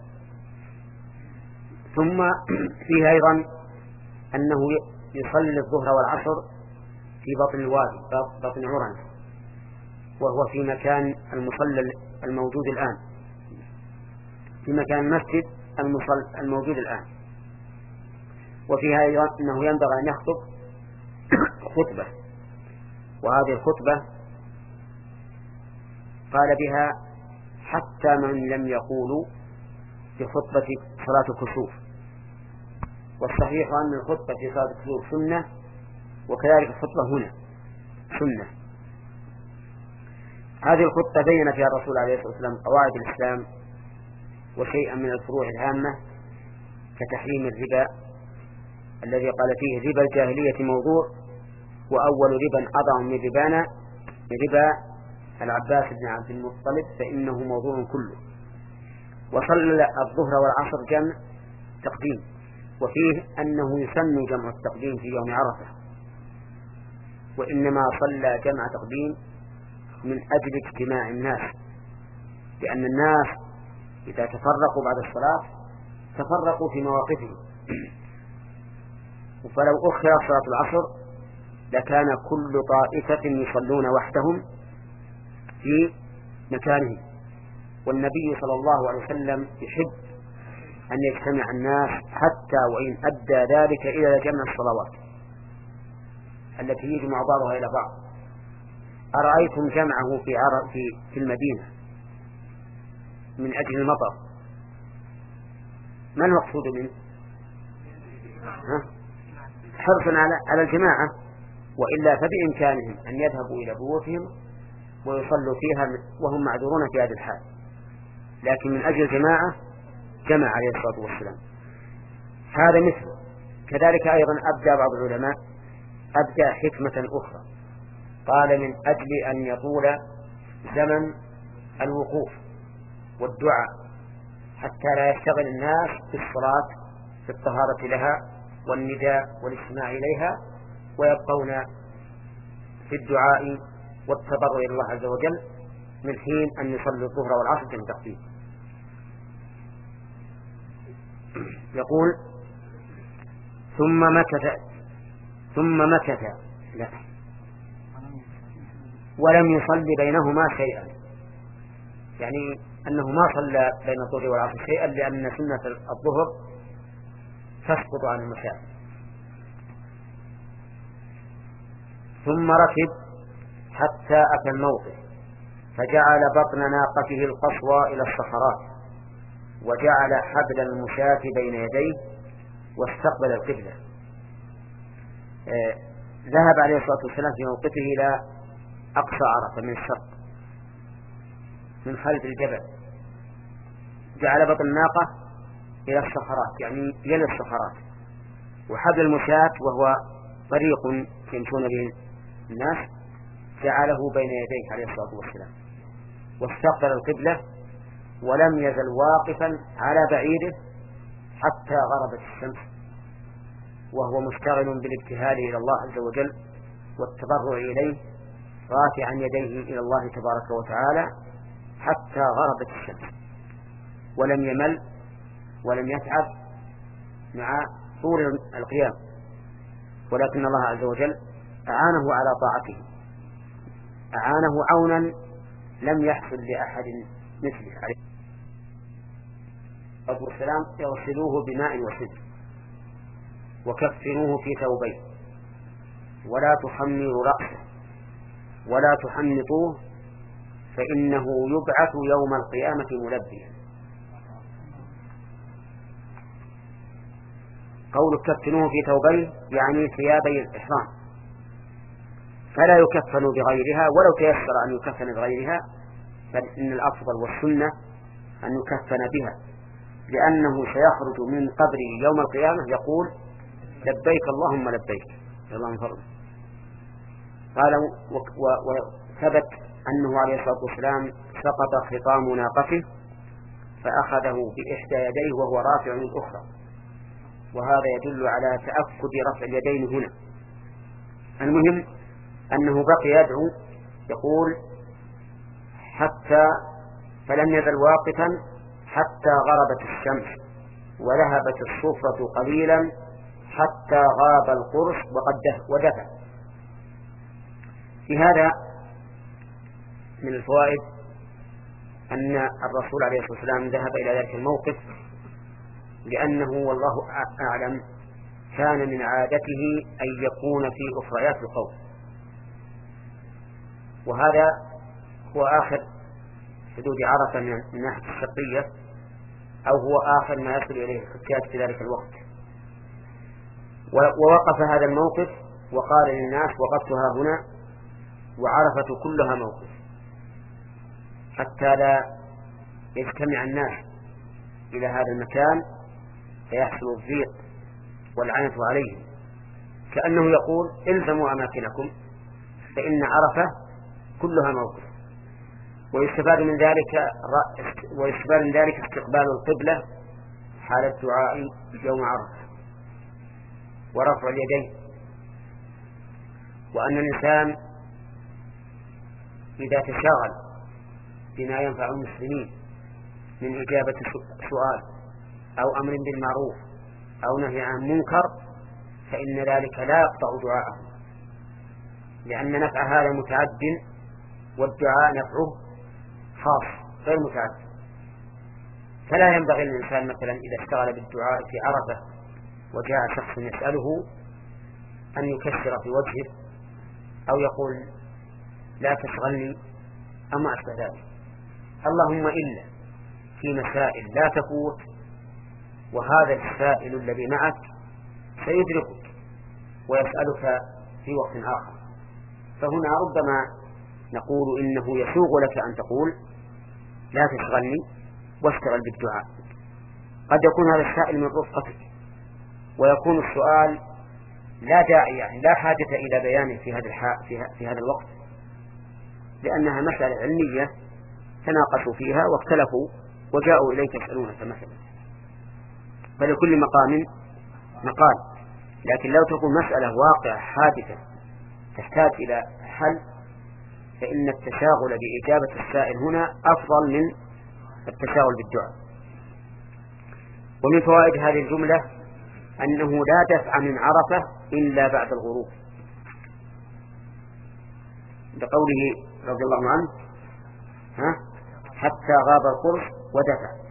ثم فيه أيضا أنه يصلي الظهر والعصر في بطن الوادي بطن عرنة، وهو في مكان المصلى الموجود الآن، في مكان المسجد المصلى الموجود الآن. وفيها أيضا أنه ينبغي أن يخطب خطبة، وهذه الخطبة قال بها حتى من لم يقولوا بخطبة صلاة الكسوف، والصحيح أن الخطبة في صلاة الكسوف سنة، وكذلك الخطبة هنا سنة. هذه الخطبة بين فيها الرسول عليه الصلاة والسلام قواعد الإسلام وشيئا من الفروع الهامة كتحريم الربا الذي قال فيه ربا الجاهلية موضوع، وأول ربا أعظم من ربانا من ربا العباس بن عبد المطلب فإنه موضوع كله. وصلى الظهر والعصر جمع تقديم، وفيه أنه يسن جمع التقديم في يوم عرفة، وإنما صلى جمع تقديم من أجل اجتماع الناس، لأن الناس إذا تفرقوا بعد الصلاة تفرقوا في مواقفهم، فلو أخرت صلاة العصر لكان كل طائفة يصلون وحدهم في مكانهم، والنبي صلى الله عليه وسلم يحب أن يجتمع الناس حتى وإن أدى ذلك إلى جمع الصلوات التي يجمع بعضها إلى بعض. أرأيتم جمعه في في في المدينة من أجل المطر، ما المقصود منه؟ حرصا على على الجماعة، وإلا فبإمكانهم أن يذهبوا إلى بيوتهم ويصلوا فيها وهم معذورون في هذه الحال، لكن من أجل الجماعة جمع عليه الصلاة والسلام. هذا مثل كذلك أيضا أبدى بعض العلماء أبدى حكمة أخرى، قال من أجل أن يطول زمن الوقوف والدعاء حتى لا يشتغل الناس في الصلاة في الطهارة لها والنداء والاستماع إليها، ويبقون في الدعاء والتضرع إلى الله عز وجل، من حين أن يصلي الظهر والعصر جمع تقديم. يقول ثم مكث ثم مكث لا ولم يصلي بينهما شيئا، يعني أنه ما صلى بين الظهر والعصر شيئا لأن سنة الظهر تسقط عن المسافر. ثم ركب حتى أتى الموقف فجعل بطن ناقته القصوى إلى الصخرات وجعل حبل المشاة بين يديه واستقبل القبلة. آه ذهب عليه الصلاة والسلام في موقفه إلى أقصى عرفة من الشرق من خلف الجبل، جعل بطن الناقة إلى الصخرات يعني يلي الصخرات، وحبل المشاة وهو طريق يمشون به الناس جعله بين يديه عليه الصلاة والسلام واستقبل القبلة ولم يزل واقفا على بعيره حتى غربت الشمس وهو مشتغل بالابتهال إلى الله عز وجل والتضرع إليه رافعا يديه إلى الله تبارك وتعالى حتى غربت الشمس، ولم يمل ولم يتعب مع طول القيام، ولكن الله عز وجل أعانه على طاعته، أعانه عونا لم يحصل لأحد مثله عليه الصلاة والسلام. يغسلوه بماء وسدر وكفنوه في ثوبين ولا تخمروا رأسه ولا تحنطوه فإنه يبعث يوم القيامة ملبيا. قول كفنوه في ثوبين يعني ثيابي الإحرام، فلا يكفن بغيرها ولو تيسر أن يكفن بغيرها فإن الأفضل والسنة أن يكفن بها، لأنه سيخرج من قبره يوم القيامة يقول لبيك اللهم لبيك اللهم فرض. قال وثبت أنه عليه الصلاة والسلام سقط خطام ناقته فأخذه بإحدى يديه وهو رافع الأخرى، وهذا يدل على تأكد رفع اليدين هنا. المهم أنه بقي يدعو يقول حتى فلم يزل واقفا حتى غربت الشمس وذهبت الصفرة قليلا حتى غاب القرص وقد ودفع. في هذا من الفوائد أن الرسول عليه الصلاة والسلام ذهب إلى ذلك الموقف لأنه والله أعلم كان من عادته أن يكون في أخريات القوم، وهذا هو آخر حدود عرفة من الناحية الشرقية أو هو آخر ما يصل إليه الحجاج في ذلك الوقت. ووقف هذا الموقف وقال للناس وقفتها هنا وعرفة كلها موقف حتى لا يجتمع الناس إلى هذا المكان فيحصل الضيق والعنة عليهم، كأنه يقول الزموا أماكنكم فإن عرفة كلها موقف. ويستفاد من ذلك ويستفاد من ذلك استقبال القبلة حال الدعاء يوم عرفة ورفع اليدين، وأن الإنسان إذا تشاغل بما ينفع المسلمين من إجابة سؤال أو أمر بالمعروف أو نهي عن منكر فإن ذلك لا يقطع دعاءه، لأن نفع هذا متعد والدعاء نفعه خاص غير متعد. فلا ينبغي للإنسان مثلا إذا اشتغل بالدعاء في عرفة وجاء شخص يسأله أن يكسر في وجهه أو يقول لا تشغلني أما أشبه ذلك، اللهم إلا في مسائل لا تفوت وهذا السائل الذي معك سيدركك ويسألك في وقت آخر، فهنا ربما نقول إنه يسوغ لك أن تقول لا تشغلني واشتغل بالدعاء. قد يكون هذا السائل من رفقتك ويكون السؤال لا داعي يعني لا حاجة إلى بيانه في هذا في هذا الوقت، لأنها مسألة علمية تناقشوا فيها واختلفوا وجاءوا إليك يسألونك مثلا، فلكل مقام مقال. لكن لو تكون مسألة واقعة حادثة تحتاج إلى حل فإن التشاغل بإجابة السائل هنا أفضل من التشاغل بالدعاء. ومن فوائد هذه الجملة أنه لا دفع من عرفة إلا بعد الغروب، بقوله رضي الله عنه ها حتى غاب القرص ودفع،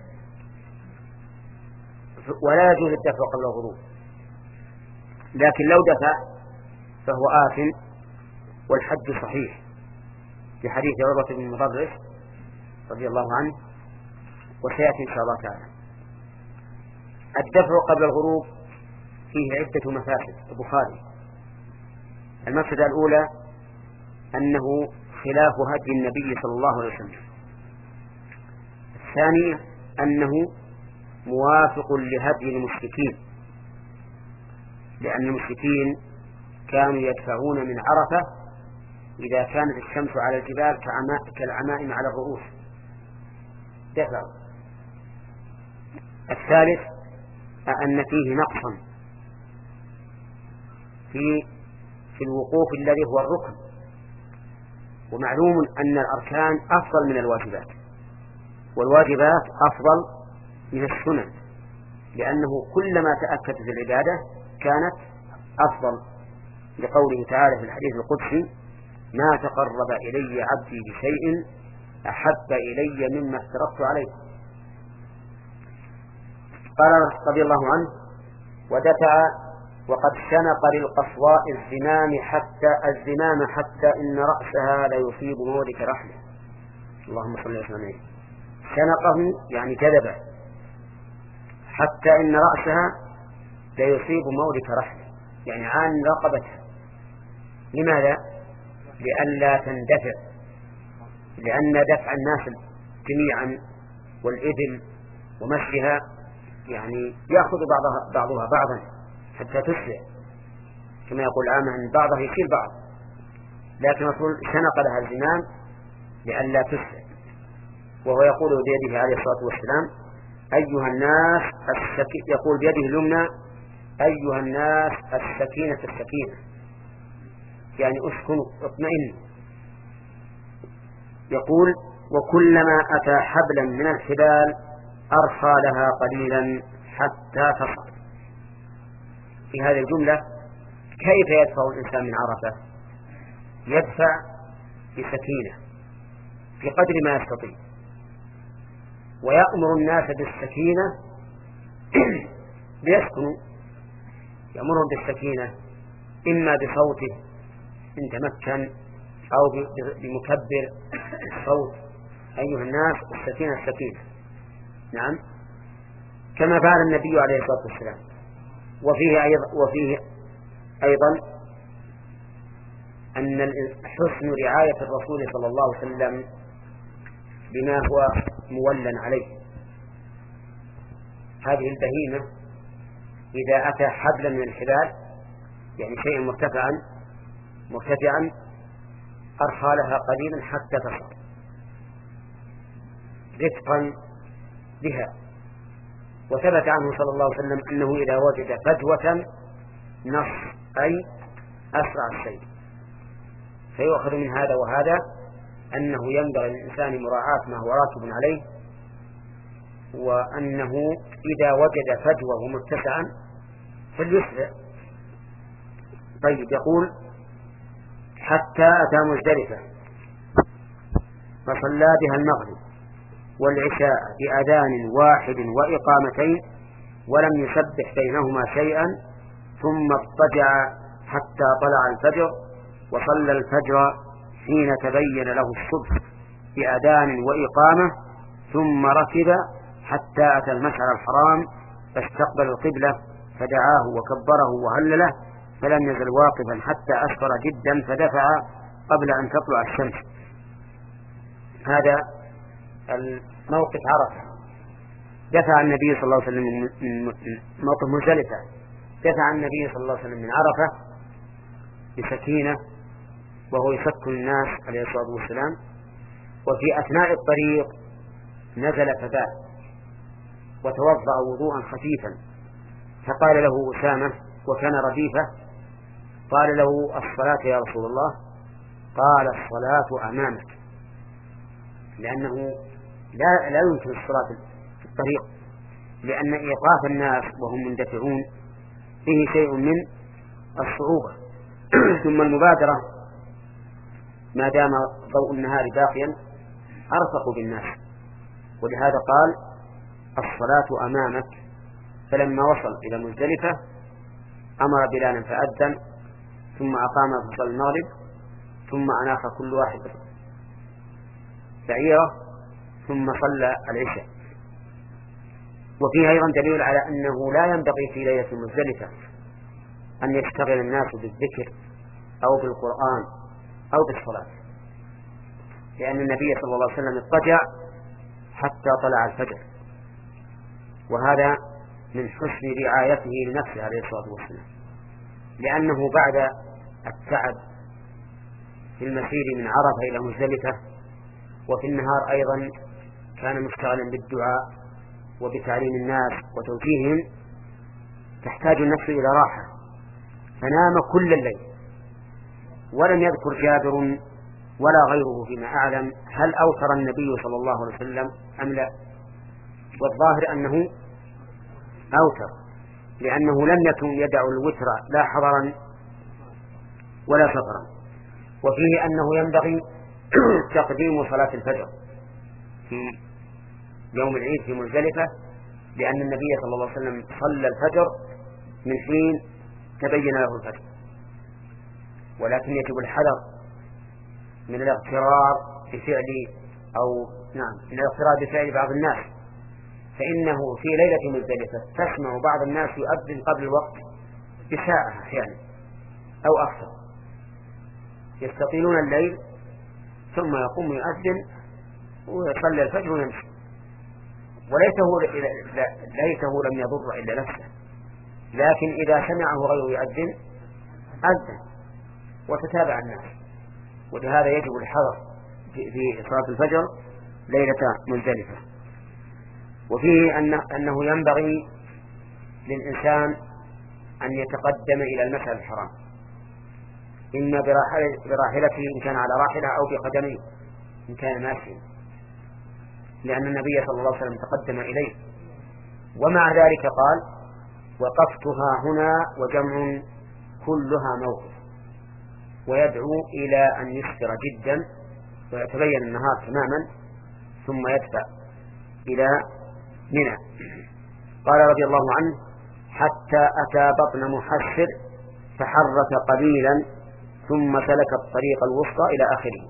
ولا يجوز الدفع قبل الغروب، لكن لو دفع فهو آثم والحج صحيح في حديث عروة بن مضرس رضي الله عنه، وسيأتي إن شاء الله تعالى. الدفع قبل الغروب فيه عدة مفاسد البخاري. المفسدة الأولى أنه خلاف هدي النبي صلى الله عليه وسلم. الثانية أنه موافق لهدي المشركين، لأن المشركين كانوا يدفعون من عرفة إذا كانت الشمس على الجبال كالعمائم على الرؤوس دفعوا. الثالث أن فيه نقصا في في الوقوف الذي هو الركن، ومعلوم أن الأركان أفضل من الواجبات، والواجبات أفضل من السنن، لأنه كلما تأكدت العبادة كانت أفضل، لقوله تعالى في الحديث القدسي ما تقرب إلي عبدي بشيء أحب إلي مما افترضت عليه. قال رضي الله عنه ودفع وقد شنق للقصواء الزمام حتى الزمام حتى إن رأسها ليصيب مورك رحمه. اللهم صل وسلم. شنقه يعني جذبه، حتى إن رأسها ليصيب مورك رحمه، يعني عن رقبتها. لماذا؟ لئلا تندفع، لأن دفع الناس جميعا والإبل ومشيها يعني يأخذ بعضها, بعضها بعضا حتى تسرع، كما يقول عامة أن بعضها يشيل بعض، لكن يقول شنق لها الزمام لئلا تسرع. وهو يقول بيده عليه الصلاة والسلام أيها الناس السكينة، يقول بيده اليمنى أيها الناس السكينة السكينة، يعني اسكنوا اطمئنوا. يقول وكلما أتى حبلا من الحبال أرخى لها قليلا حتى تصل. في هذه الجملة كيف يدفع الإنسان من عرفة؟ يدفع بسكينة في قدر ما يستطيع، ويأمر الناس بالسكينة ليسكنوا، يأمرهم بالسكينة إما بصوته إن تمكن أو بمكبر الصوت أيها الناس السكينة السكينة. نعم، كما فعل النبي عليه الصلاة والسلام. وفيه أيضا, وفيه أيضا أن حسن رعاية الرسول صلى الله عليه وسلم بما هو مولا عليه. هذه البهيمة إذا أتى حبلا من الحبال يعني شيء مرتفعا مرتفعا أرخى لها قليلا حتى تصل رفقا بها. وثبت عنه صلى الله عليه وسلم أنه إذا وجد فجوة نص أي أسرع الشيء. فيؤخذ من هذا وهذا أنه ينبغي للإنسان مراعاة ما هو راكب عليه، وأنه إذا وجد فجوة ومتسعا فليسرع. طيب، يقول حتى أتى مزدلفة فصلى بها المغرب والعشاء بأذان واحد وإقامتين ولم يسبح بينهما شيئا، ثم اضطجع حتى طلع الفجر وصلى الفجر حين تبين له الصبح بأذان وإقامة، ثم ركب حتى أتى المشعر الحرام فاستقبل القبلة فدعاه وكبره وهلله، فلم يزل واقفا حتى أسفر جدا فدفع قبل أن تطلع الشمس. هذا الموقف عرفة. دفع النبي صلى الله عليه وسلم من موقف مزدلفة، دفع النبي صلى الله عليه وسلم من عرفة بسكينة وهو يسكن الناس عليه الصلاة والسلام. وفي أثناء الطريق نزل فبال وتوضأ وضوءا خفيفا، فقال له أسامة وكان رديفه، قال له الصلاة يا رسول الله، قال الصلاة أمامك، لأنه لا, لا يمكن الصلاة في الطريق، لأن إيقاف الناس وهم مندفعون فيه شيء من الصعوبة. ثم المبادرة ما دام ضوء النهار باقيا أرفق بالناس، ولهذا قال الصلاة أمامك. فلما وصل إلى مزدلفة أمر بلالا فأذن، ثم أقام فصل المغرب، ثم أناخ كل واحد بعيرة، ثم صلى العشاء. وفيه أيضا دليل على أنه لا ينبغي في ليلة مزدلفة أن يشتغل الناس بالذكر أو بالقرآن أو بالصلاة، لأن النبي صلى الله عليه وسلم اضطجع حتى طلع الفجر، وهذا من حسن رعايته لنفسه عليه الصلاة والسلام، لأنه بعد التعب في المسير من عرفة إلى مزدلفة وفي النهار أيضا كان مشتغلا بالدعاء وبتعليم الناس وتوجيههم، تحتاج النفس إلى راحة، فنام كل الليل. ولم يذكر جابر ولا غيره فيما أعلم هل أوتر النبي صلى الله عليه وسلم أم لا، والظاهر أنه أوتر، لأنه لم يكن يدع الوتر لا حضرا ولا سفرا. وفيه أنه ينبغي تقديم صلاة الفجر في يوم العيد في مزدلفة، لأن النبي صلى الله عليه وسلم صلى الفجر من حين تبين له الفجر، ولكن يجب الحذر من الاغترار بفعل أو نعم من الاغترار بفعل بعض الناس، فإنه في ليلة مزدلفة تسمع بعض الناس يؤذن قبل الوقت بساعة أحيانا أو أكثر، يستطيلون الليل ثم يقوم يؤذن ويصلي الفجر ويمشي، وليته ليته لم يضر إلا نفسه، لكن إذا سمعه غيره يؤذن أذن وتتابع الناس. ولهذا يجب الحذر في صلاة الفجر ليلة مزدلفة. وفيه أنه ينبغي للإنسان أن يتقدم إلى المشعر الحرام، إما براحلته إن كان على راحلة أو بقدمه إن كان ماشيا، لأن النبي صلى الله عليه وسلم تقدم إليه. ومع ذلك قال وقفتها هنا وجمع كلها موقف، ويدعو إلى أن يسفر جدا ويتبين النهار تماما ثم يدفع إلى منى. قال رضي الله عنه حتى أتى بطن محسر فحرك قليلا ثم سلك الطريق الوسطى إلى آخره.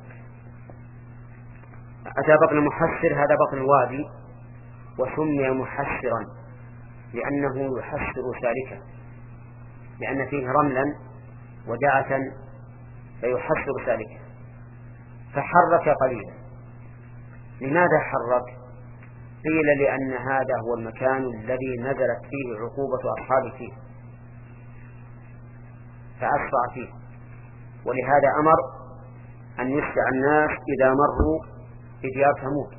أتى بطن محسر، هذا بطن الوادي، وسمي محسرا لأنه يحسر سالكا، لأن فيه رملا ودعة فيحسر سالكا. فحرك قليلا. لماذا حرك؟ قيل لأن هذا هو المكان الذي نزلت فيه عقوبة أصحاب فيه فأسرع فيه، ولهذا أمر أن يسرع الناس إذا مروا بديار ثمود.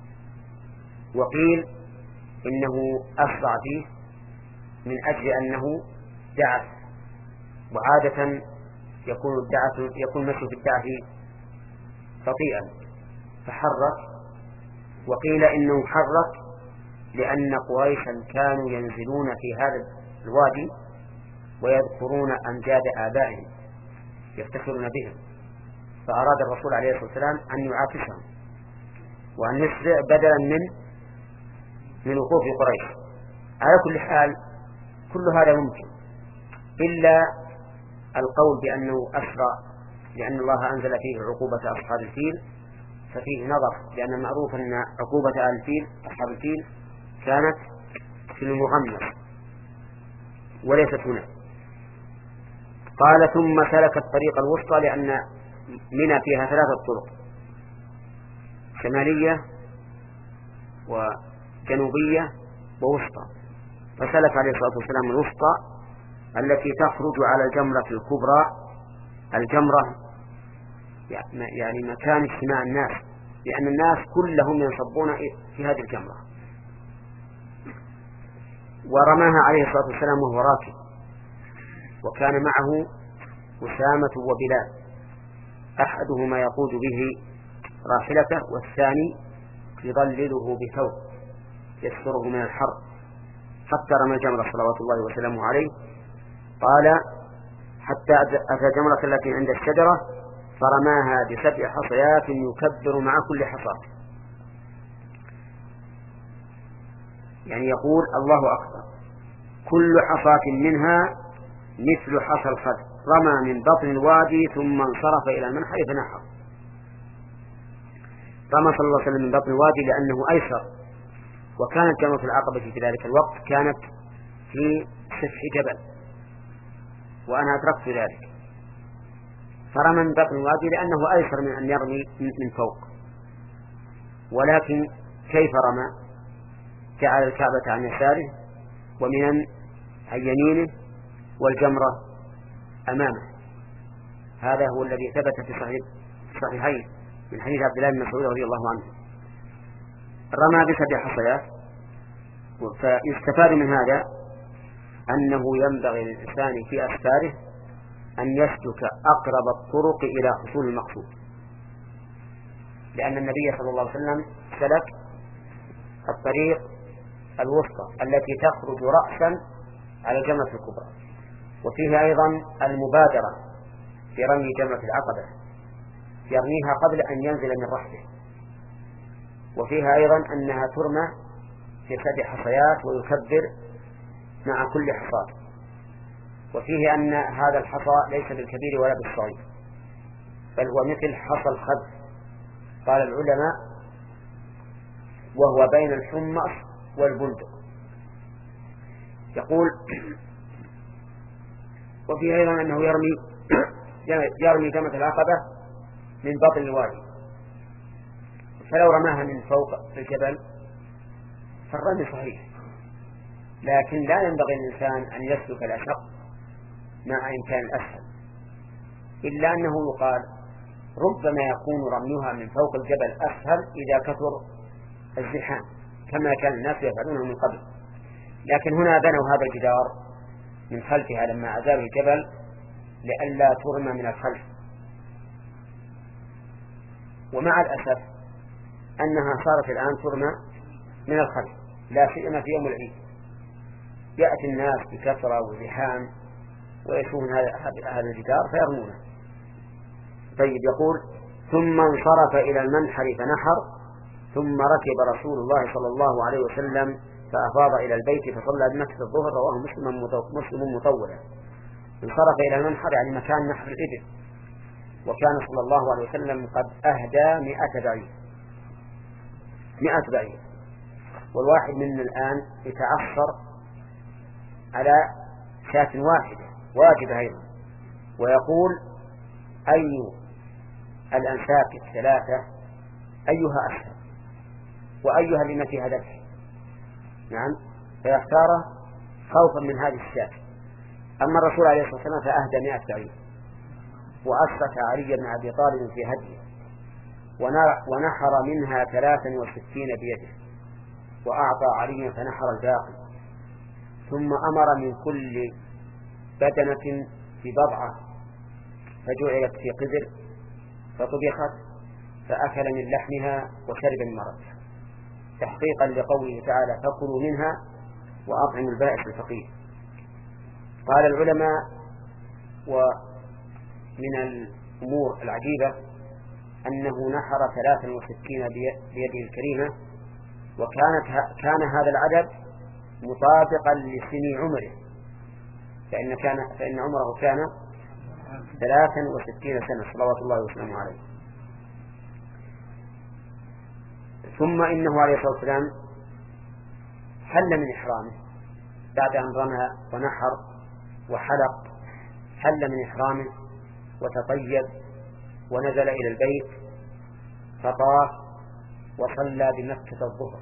وقيل إنه أسرع فيه من أجل أنه دعس، وعادة يكون الدعس يكون مشي في الدعس بطيئا فحرك. وقيل إنه حرك لأن قريشا كانوا ينزلون في هذا الوادي ويذكرون أمجاد آبائهم يفتخرون بهم، فأراد الرسول عليه الصلاة والسلام أن يعاكسهم وأن يسرع بدلا من من وقوف قريش. على كل حال كل هذا ممكن إلا القول بأنه أسرع لأن الله أنزل فيه عقوبة أصحاب الفيل، ففيه نظر، لأن المعروف أن عقوبة أهل الفيل أصحاب الفيل كانت في المغمس وليست هنا. قال ثم سلك الطريق الوسطى، لأن منى فيها ثلاثة طرق، شمالية وجنوبية ووسطى، فسلك عليه الصلاة والسلام الوسطى التي تخرج على الجمرة الكبرى. الجمرة يعني مكان اجتماع الناس، لأن الناس كلهم ينصبون في هذه الجمرة. ورماها عليه الصلاة والسلام وهو راكب، وكان معه أسامة وبلال، أحدهما يقود به راحلته والثاني يظلله بثوب يستره من الحر، حتى رمى الجمرة صلوات الله وسلامه عليه. قال حتى أتى الجمرة التي عند الشجرة فرماها بسبع حصيات يكبر مع كل حصاة، يعني يقول الله أكبر، كل حصاة منها مثل حصى الخد، رمى من بطن الوادي ثم انصرف إلى المنحر فنحر. رمى صلى الله عليه وسلم من بطن الوادي لأنه أيسر، وكانت جمرة العقبة في ذلك الوقت كانت في سفح جبل وأنا أدركت ذلك، فرمى من بطن الوادي لأنه أيسر من أن يرمي من فوق. ولكن كيف رمى؟ جعل الكعبة عن يساره ومن عن يمينه والجمرة أمامه. هذا هو الذي ثبت في الصحيحين من حديث عبد الله بن مسعود رضي الله عنه. رمى بسبع حصيات. فيستفاد من هذا أنه ينبغي للإنسان في أسفاره أن يسلك أقرب الطرق إلى حصول المقصود، لأن النبي صلى الله عليه وسلم سلك الطريق الوسطى التي تخرج رأسا على الجمرة الكبرى، وفيها أيضا المبادرة في رمي جمرة العقبة، يرميها قبل أن ينزل من رحله، وفيها أيضا أنها ترمى في سبع حصيات ويكبر مع كل حصاة، وفيه أن هذا الحصى ليس بالكبير ولا بالصغير بل هو مثل حصى الخذ. قال العلماء وهو بين الحمص والبندق. يقول وفيه أيضا أنه يرمي يرمي جمرة العقبة من بطن الوادي، فلو رماها من فوق في الجبل فالرمي صحيح، لكن لا ينبغي للإنسان أن يسلك الأشق مع إمكان الأسهل، إلا أنه يقال ربما يكون رميها من فوق الجبل أسهل إذا كثر الزحام كما كان الناس يفعلونه من قبل. لكن هنا بنوا هذا الجدار من خلفها لما أزالوا الجبل لئلا ترمى من الخلف، ومع الأسف أنها صارت الآن ترمى من الخلف، لا سيما في يوم العيد يأتي الناس بكثرة وزحام ويشوفون هذا الجدار فيرمونه. طيب يقول ثم انصرف إلى المنحر فنحر، ثم ركب رسول الله صلى الله عليه وسلم فأفاض إلى البيت فصلى بمكة الظهر. رواه مسلم مطولا. انصرف إلى المنحر يعني مكان نحر الإبل، وكان صلى الله عليه وسلم قد أهدى مئة بعير مئة بعير والواحد منا الآن يتعثر على شاة واحدة واجبة أيضا، ويقول أي الأنساك الثلاثة أيها أسهل وأيها التي هدته، نعم، فيختار خوفا من هذه الشاة. أما الرسول عليه الصلاة والسلام فأهدى مئة بعير وأسقط علي بن أبي طالب في هديه ونحر منها ثلاثا وستين بيده وأعطى علي فنحر الباقي، ثم أمر من كل بدنة في بضعة فجعلت في قدر فطبخت فأكل من لحمها وشرب من مرقها، تحقيقا لقوله تعالى فكلوا منها وأطعموا البائس الفقير. قال العلماء ومن الأمور العجيبة أنه نحر ثلاثا وستين بيده الكريمة، وكانت كان هذا العدد مطابقا لسن عمره، فإن, كان فإن عمره كان ثلاثا وستين سنة صلوات الله وسلامه عليه. ثم إنه عليه الصلاة والسلام حل من إحرامه بعد أن رمى ونحر وحلق، حل من إحرامه وتطيب ونزل إلى البيت فطاف وصلى بمكة الظهر.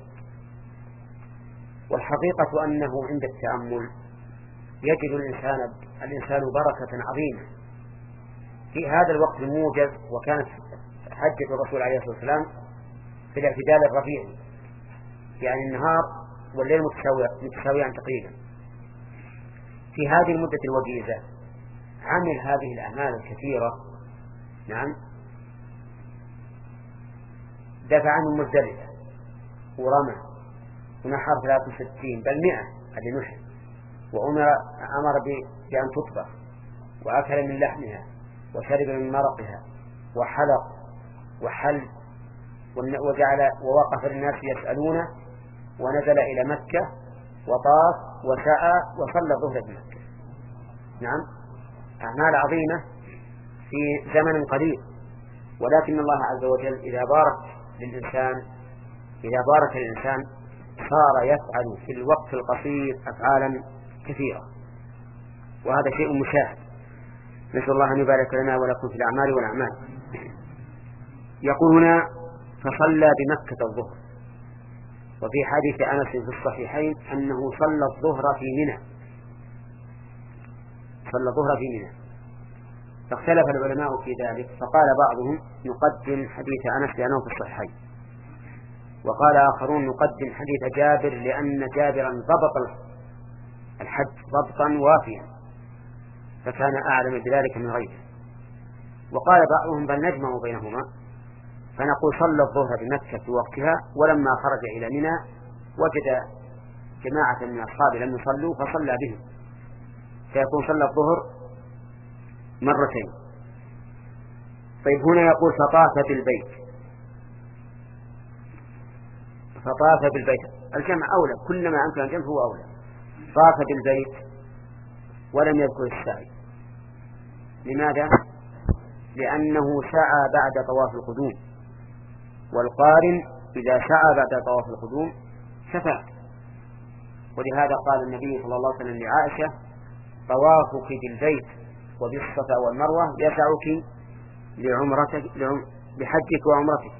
والحقيقة أنه عند التأمل يجد الإنسان الإنسان بركة عظيمة في هذا الوقت الموجز. وكانت حجة الرسول عليه الصلاة والسلام في الاعتدال الربيعي، يعني النهار والليل متساويان تقريبا. في هذه المدة الوجيزة عمل هذه الأعمال الكثيرة، نعم، دفع عنهم مزدلفة ورمى ونحر ثلاثة وستين بل مئة هذه نحر، وأمر أمر بأن تطبخ وأكل من لحمها وشرب من مرقها وحلق وحل، وجعل ووقف الناس يسألونه، ونزل إلى مكة وطاف وسعى وصلى الظهر بمكة. نعم، أعمال عظيمة في زمن قليل، ولكن الله عز وجل إذا بارك للإنسان إذا بارك الإنسان صار يفعل في الوقت القصير أفعالا كثيرة، وهذا شيء مشاهد. نسأل الله أن يبارك لنا ولكم في الأعمال والأعمال. يقول هنا فصلى بمكة الظهر، وفي حديث أنس في الصحيحين أنه صلى الظهر في منى صلى الظهر في منى فاختلف العلماء في ذلك، فقال بعضهم نقدم حديث أنس لأنه في الصحيحين، وقال آخرون نقدم حديث جابر لأن جابرا ضبط الحج ضبطا وافيا فكان أعلم بذلك من غيره. وقال بعضهم بل نجمع بينهما فنقول صلى الظهر بمكة في وقتها، ولما خرج إلى منى وجد جماعة من أصحابه لم يصلوا فصلى بهم، فيكون صلى الظهر مرتين. طيب هنا يقول فطاف بالبيت، فطاف بالبيت الجمع أولى، كلما أمكن الجمع هو أولى. طاف بالبيت ولم يذكر السعي، لماذا؟ لأنه سعى بعد طواف القدوم، والقارن إذا سعى بعد طواف القدوم شفع. ولهذا قال النبي صلى الله عليه وسلم لعائشة طوافك بالبيت وبالصفا والمروة يسعك لعمرتك لحجك وعمرتك،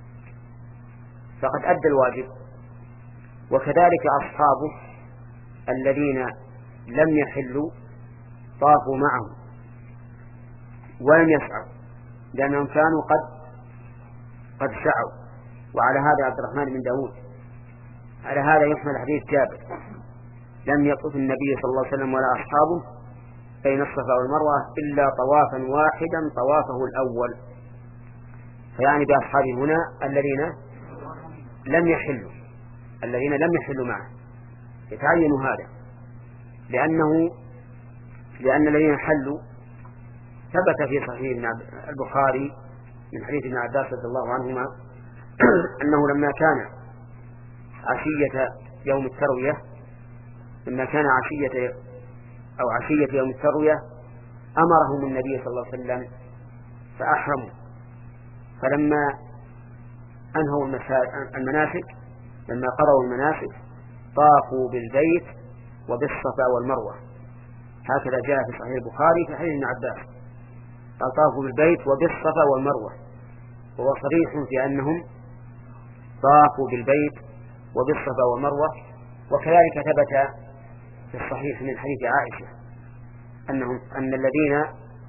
فقد أدى الواجب. وكذلك أصحابه الذين لم يحلوا طافوا معه ولم يسعوا لأنهم كانوا قد قد سعوا. وعلى هذا عبد الرحمن بن داود على هذا يحمل حديث جابر لم يطف النبي صلى الله عليه وسلم ولا أصحابه بين الصفا والمروة إلا طوافا واحدا طوافه الأول، فيعني بأصحابه هنا الذين لم يحلوا الذين لم يحلوا معه. يتعين هذا لأنه لأن الذين حلوا ثبت في صحيح البخاري من حديث ابن عباس رضي الله عنهما أنه لما كان عشية يوم التروية لما كان عشية أو عشية يوم التروية أمرهم النبي صلى الله عليه وسلم فأحرموا، فلما أنهوا المناسك لما قرأوا المناسك طافوا بالبيت وبالصفا والمروة، هكذا جاء في صحيح البخاري في حديث ابن عباس قال طافوا بالبيت وبالصفا والمروة، وهو صريح في أنهم طافوا بالبيت وبالصفا والمروة. وكذلك ثبت في الصحيح من حديث عائشة أنهم أن الذين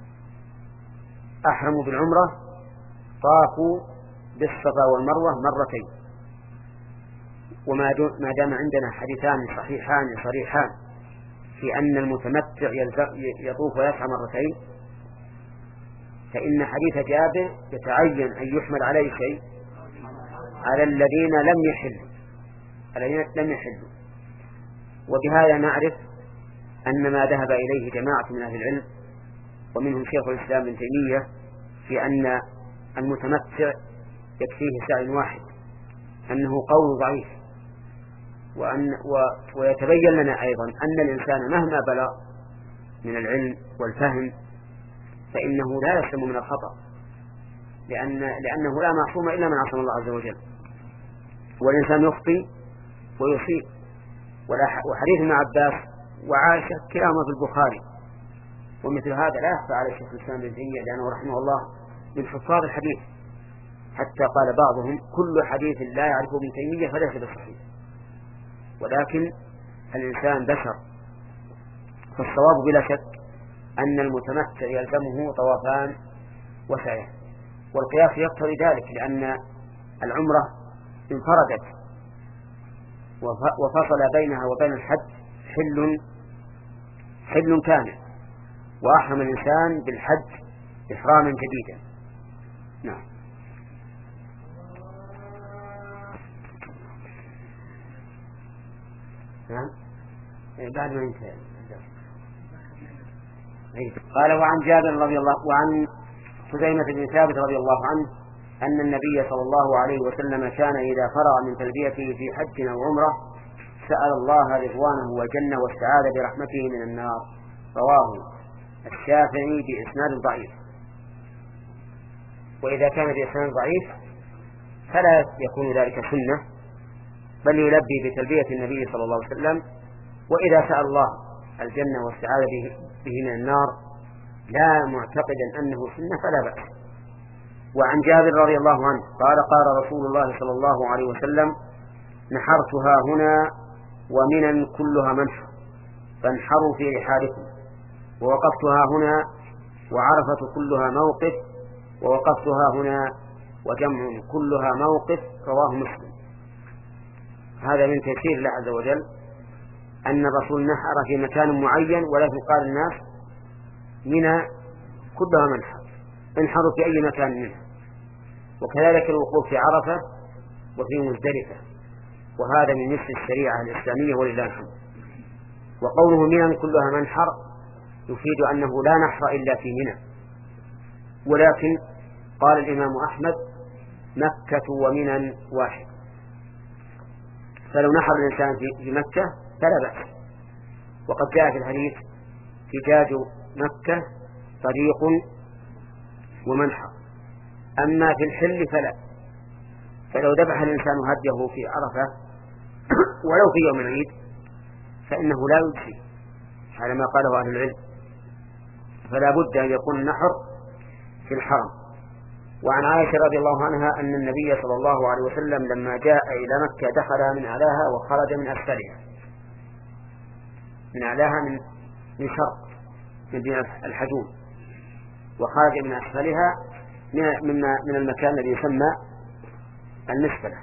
أحرموا بالعمرة طافوا بالصفا والمروة مرتين. وما دام عندنا حديثان صحيحان صريحان في أن المتمتع يطوف ويسعى مرتين، فإن حديث جابر يتعين أن يحمل عليه شيء على الذين لم يحلوا الذين لم يحلوا وبهذا نعرف أن ما ذهب إليه جماعة من أهل العلم ومنهم شيخ الإسلام ابن تيمية في أن المتمتع يكفيه سعي واحد أنه قول ضعيف، وأن و ويتبين لنا أيضا أن الإنسان مهما بلغ من العلم والفهم فإنه لا يسلم من الخطأ، لأن لأنه لا معصوم إلا من عصم الله عز وجل، والإنسان يخطئ ويصيب. وحديث ابن عباس وعائشة كلاهما في البخاري، ومثل هذا لا يخفى على الشيخ الإسلام ابن تيمية لأنه رحمه الله من حفاظ الحديث، حتى قال بعضهم كل حديث لا يعرفه ابن تيمية فليس بصحيح. ولكن الإنسان بشر، فالصواب بلا شك أن المتمتع يلزمه طوافان وسعي، والقياس يقتضي ذلك لأن العمرة انفردت وفصل بينها وبين الحج حل حل كامل، وأحرم الإنسان بالحج إحراما جديدا. نعم. نعم بعد ما ينتهي. قال وعن جابر رضي الله وعن خزيمة بن ثابت رضي الله عنه أن النبي صلى الله عليه وسلم كان إذا فرغ من تلبيته في حج أو عمرة سأل الله رضوانه والجنة واستعاذ برحمته من النار. رواه الشافعي بإسناد ضعيف. وإذا كان بإسناد ضعيف فلا يكون ذلك سنة، بل يلبي بتلبية النبي صلى الله عليه وسلم. وإذا سأل الله الجنة واستعاذ به من النار لا معتقدا أنه سنة فلا بأس. وعن جابر رضي الله عنه قال قال رسول الله صلى الله عليه وسلم نحرتها هنا ومنا كلها منحر فانحروا في رحالكم، ووقفتها هنا وعرفة كلها موقف ووقفتها هنا وجمع كلها موقف. رواه مسلم. هذا من تيسير الله عز وجل أن الرسول نحر في مكان معين، ولكن قال الناس منها كلها منحر، انحروا في أي مكان منها. وكذلك الوقوف في عرفة وفي مزدلفة، وهذا من نصف الشريعة الإسلامية ولله الحمد. وقوله منى كلها منحر يفيد أنه لا نحر إلا في منى، ولكن قال الإمام أحمد مكة ومنى واحد، فلو نحر الإنسان في مكة فلا بأس. وقد جاء في الحديث فجاج مكة طريق ومنحر، أما في الحل فلا. فلو ذبح الإنسان هديه في عرفة ولو في يوم العيد فإنه لا يجزي على ما قاله أهل العلم، فلا بد أن يكون النحر في الحرم. وعن عائشة رضي الله عنها أن النبي صلى الله عليه وسلم لما جاء إلى مكة دخلها من أعلاها وخرج من أسفلها، من أعلاها من من شرق من الحجون، وخرج من أسفلها من من المكان الذي يسمى المسفلة.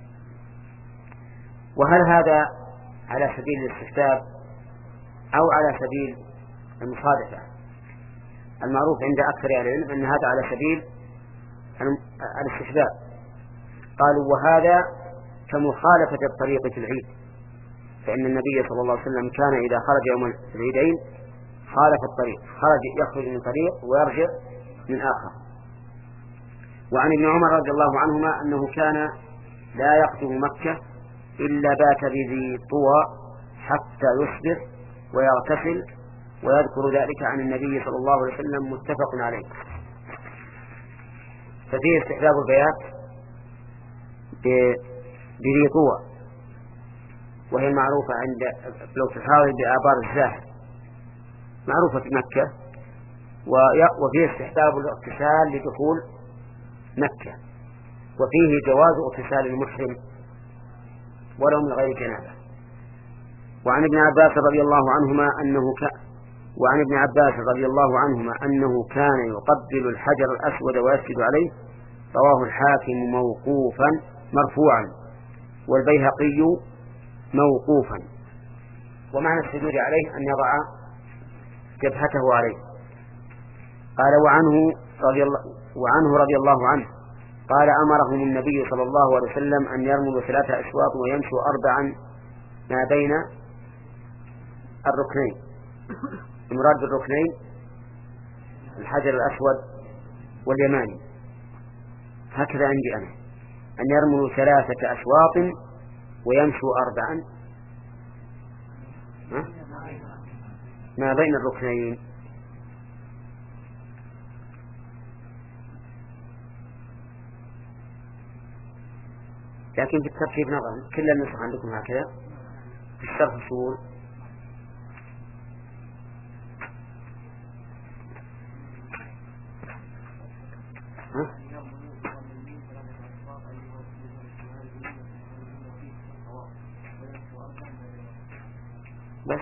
وهل هذا على سبيل الاستحباب أو على سبيل المصادفة؟ المعروف عند أكثر أهل العلم أن هذا على سبيل الاستحباب. قالوا وهذا كمخالفة الطريق في العيد، فإن النبي صلى الله عليه وسلم كان إذا خرج يوم العيدين خالف الطريق، خرج يخرج من طريق ويرجع من آخر. وعن ابن عمر رضي الله عنهما أنه كان لا يقدم مكة إلا بات بذي طوى حتى يصبح ويغتسل، ويذكر ذلك عن النبي صلى الله عليه وسلم متفق عليه. ففيه استحباب البيات بذي طوى، وهي معروفة عند لو تحاول بآبار الزاهر، معروفة في مكة. وفيه استحباب الاغتسال لدخول مكة، وفيه جواز اغتسال المحرم ولو من غير جنابة. وعن ابن عباس رضي الله عنهما أنه ك... وعن ابن عباس رضي الله عنهما أنه كان يقبل الحجر الأسود ويسجد عليه. رواه الحاكم موقوفا مرفوعا والبيهقي موقوفا. ومعنى السجود عليه أن يضع جبهته عليه. قال وعنه رضي الله وعنه رضي الله عنه قال أمرهم النبي صلى الله عليه وسلم أن يرملوا ثلاثة أشواط ويمشوا أربعا ما بين الركنين. المراد بالركنين الحجر الأسود واليماني، هكذا عندي أنا، أن يرملوا ثلاثة أشواط ويمشوا أربعا ما بين الركنين. لكن في الترتيب نظرا كل النسخ عندكم هكذا، في الشرح الصور بس،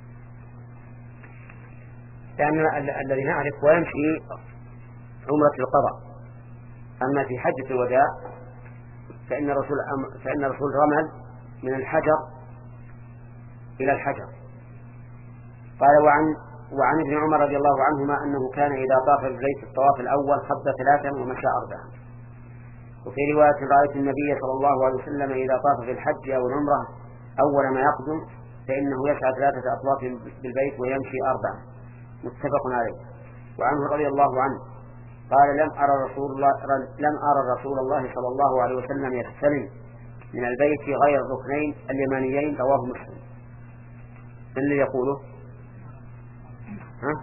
لأن الذي نعرف ويمشي عمرة القضاء. أما في حجة الوداع فإن رسول فإن رسول رمل من الحجر إلى الحجر. قال وعن وعن ابن عمر رضي الله عنهما أنه كان إذا طاف بالبيت الطواف الأول خب ثلاثا ومشى أربعا. وفي رواية رأيت النبي صلى الله عليه وسلم إذا طاف في الحج أو العمرة أول ما يقدم فإنه يسعى ثلاثة أطواف بالبيت ويمشي أربعة، متفق عليه. وعنه رضي الله عنه قال لم أرى رسول الله لم أرى رسول الله صلى الله عليه وسلم يستلم من البيت غير الركنين اليمانيين، رواه مسلم. من اللي يقوله؟ ها؟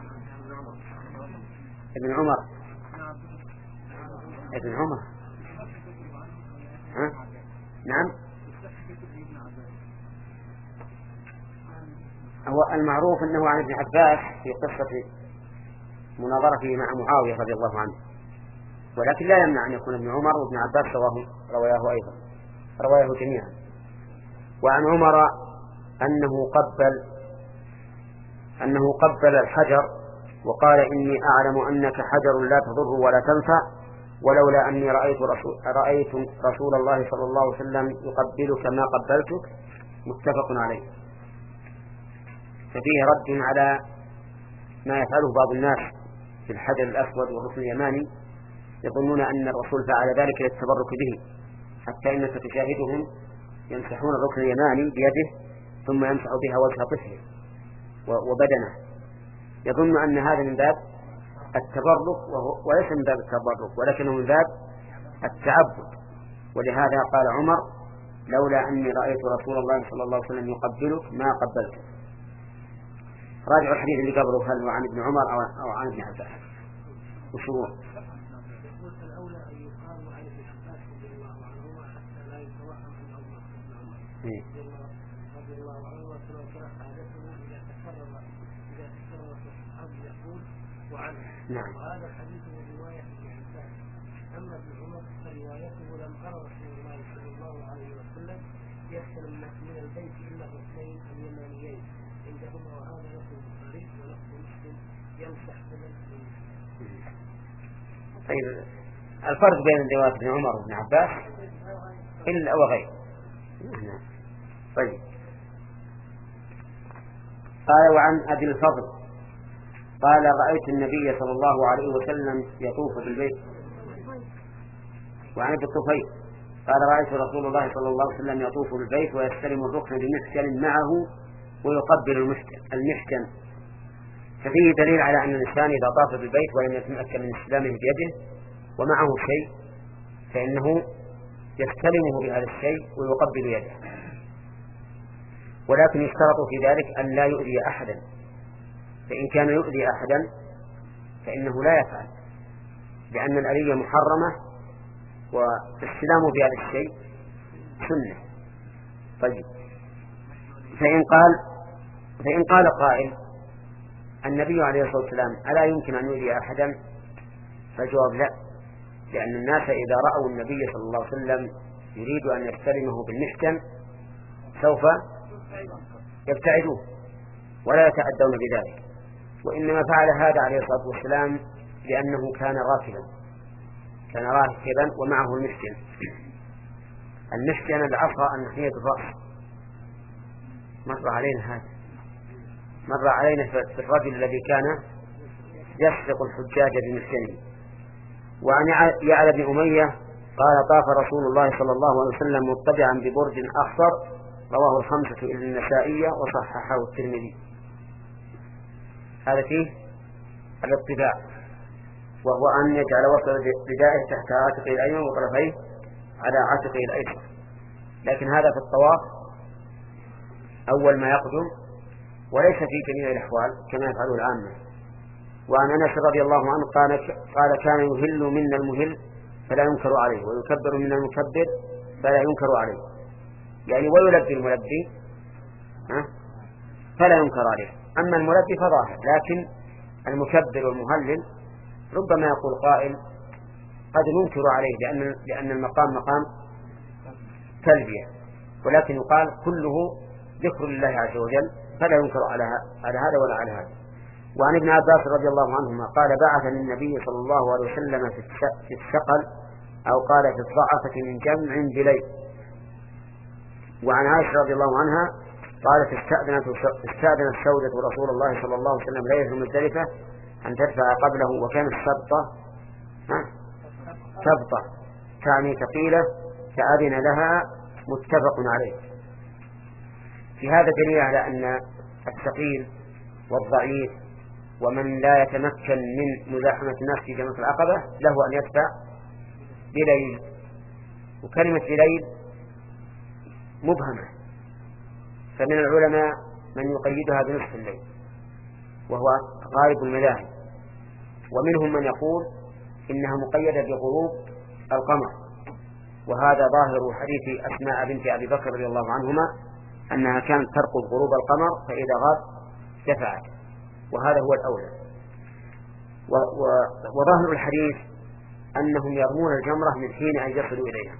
ابن عمر ابن عمر ها؟ نعم. هو المعروف أنه عن ابن عباس في قصة مناظرته مع معاوية رضي الله عنه، ولكن لا يمنع أن يكون ابن عمر وابن عباس رواه أيضا، رواه جميعا. وعن عمر أنه قبل أنه قبل الحجر وقال إني أعلم أنك حجر لا تضر ولا تنفع، ولولا أني رأيت رسول, رأيت رسول الله صلى الله عليه وسلم يقبلك ما قبلتك، متفق عليه. ففيه رد على ما يفعله بعض الناس في الحجر الأسود والركن اليماني، يظنون أن الرسول فعل ذلك للتبرك به، حتى إنك تشاهدهم يمسحون الركن اليماني بيده ثم يمسح بها وجه طفله وبدنه، يظن أن هذا من باب التبرك، وليس من باب التبرك ولكنه من باب التعبد. ولهذا قال عمر لولا أني رأيت رسول الله صلى الله عليه وسلم يقبلك ما قبلته. راجع الحديث اللي قبله، هل هو عن ابن عمر أو عن ابن عباس؟ وشو الأولى أن يقال عن ابن عباس رضي الله عنه حتى لا يتوهم أن عمر رضي الله عنه وسلم كان حادثه إذا تكرر إذا تكرر في الصحابة يقول وعنه. نعم. وهذا الحديث من رواية ابن عباس. أما ابن عمر فروايته لم أرى رسول الله صلى الله عليه وسلم يستلم من البيت إلا الاثنين اليمانيين عندهما، وهذا لفظ البخاري ولفظ مسلم يمسح بدل. طيب الفرق بين رواية ابن عمر وابن عباس إلا وغير. طيب قال وعن أبي الفضل قال رأيت النبي صلى الله عليه وسلم يطوف بالبيت. وعن ابي الطفيل قال رأيت رسول الله صلى الله عليه وسلم يطوف بالبيت ويستلم الركن بمحكن معه ويقبل المحكن. ففيه دليل على أن الإنسان إذا طاف بالبيت ولم يتمكن من استلامه بيده ومعه شيء فإنه يستلمه بهذا الشيء ويقبل يده، ولكن يشترط في ذلك أن لا يؤذي أحدا، فإن كان يؤذي أحدا فإنه لا يفعل، لأن الأذية محرمة والاستلام بهذا الشيء سنة. طيب فإن قال فإن قال قائل النبي عليه الصلاة والسلام ألا يمكن أن يؤذي أحدا؟ فالجواب لا، لأن الناس إذا رأوا النبي صلى الله عليه وسلم يريد أن يستلمه بالمحكم سوف يبتعدوه ولا يتأدون بذلك، وإنما فعل هذا عليه الصلاة والسلام لأنه كان راكبا كان راكبا ومعه المحكم. المحكم العصا النحية الرأس، مر علينا هذا مر علينا في الرجل الذي كان يسرق الحجاج بمحكمه. وعن يعلى بن أمية قال طاف رسول الله صلى الله عليه وسلم مضطجعا ببرج أخضر، رواه الخمسة إلا النسائية وصححه الترمذي. هذا فيه الاضطجاع، وهو أن يجعل وسط ردائه تحت عاتقه الأيمن وطرفيه على عاتقه الأيسر، لكن هذا في الطواف أول ما يقدم وليس في جميع الأحوال كما يفعله العامة. وعن أنس رضي الله عنه قال قال كان يهل منا المهل فلا ينكر عليه ويكبر منا المكبر فلا ينكر عليه، يعني ويلبي الملبي فلا ينكر عليه. أما الملبي فظاهر، لكن المكبر والمهلل ربما يقول قائل قد ننكر عليه لأن لأن المقام مقام تلبية، ولكن يقال كله ذكر لله عز وجل فلا ينكر على على هذا ولا على هذا. وعن ابن عباس رضي الله عنهما قال بعثني النبي صلى الله عليه وسلم في الثقل أو قال في الضعفة من جمع بليل. وعن عائشة رضي الله عنها قالت استأذنت استأذنت سودة رسول الله صلى الله عليه وسلم ليلة مزدلفة أن تدفع قبله، وكان السبطة سبطة تعني ثقيلة فأذن لها، متفق عليه. في هذا دليل على أن الثقيل والضعيف ومن لا يتمكن من مزاحمة الناس في جمرة العقبة له أن يدفع بليل. وكلمة بليل مبهمة، فمن العلماء من يقيدها بنصف الليل وهو غالب المذاهب، ومنهم من يقول إنها مقيدة بغروب القمر، وهذا ظاهر حديث أسماء بنت أبي بكر رضي الله عنهما أنها كانت ترقب غروب القمر فإذا غاب دفعت، وهذا هو الأولى. وظاهر الحديث أنهم يرمون الجمرة من حين أن يصلوا إليها،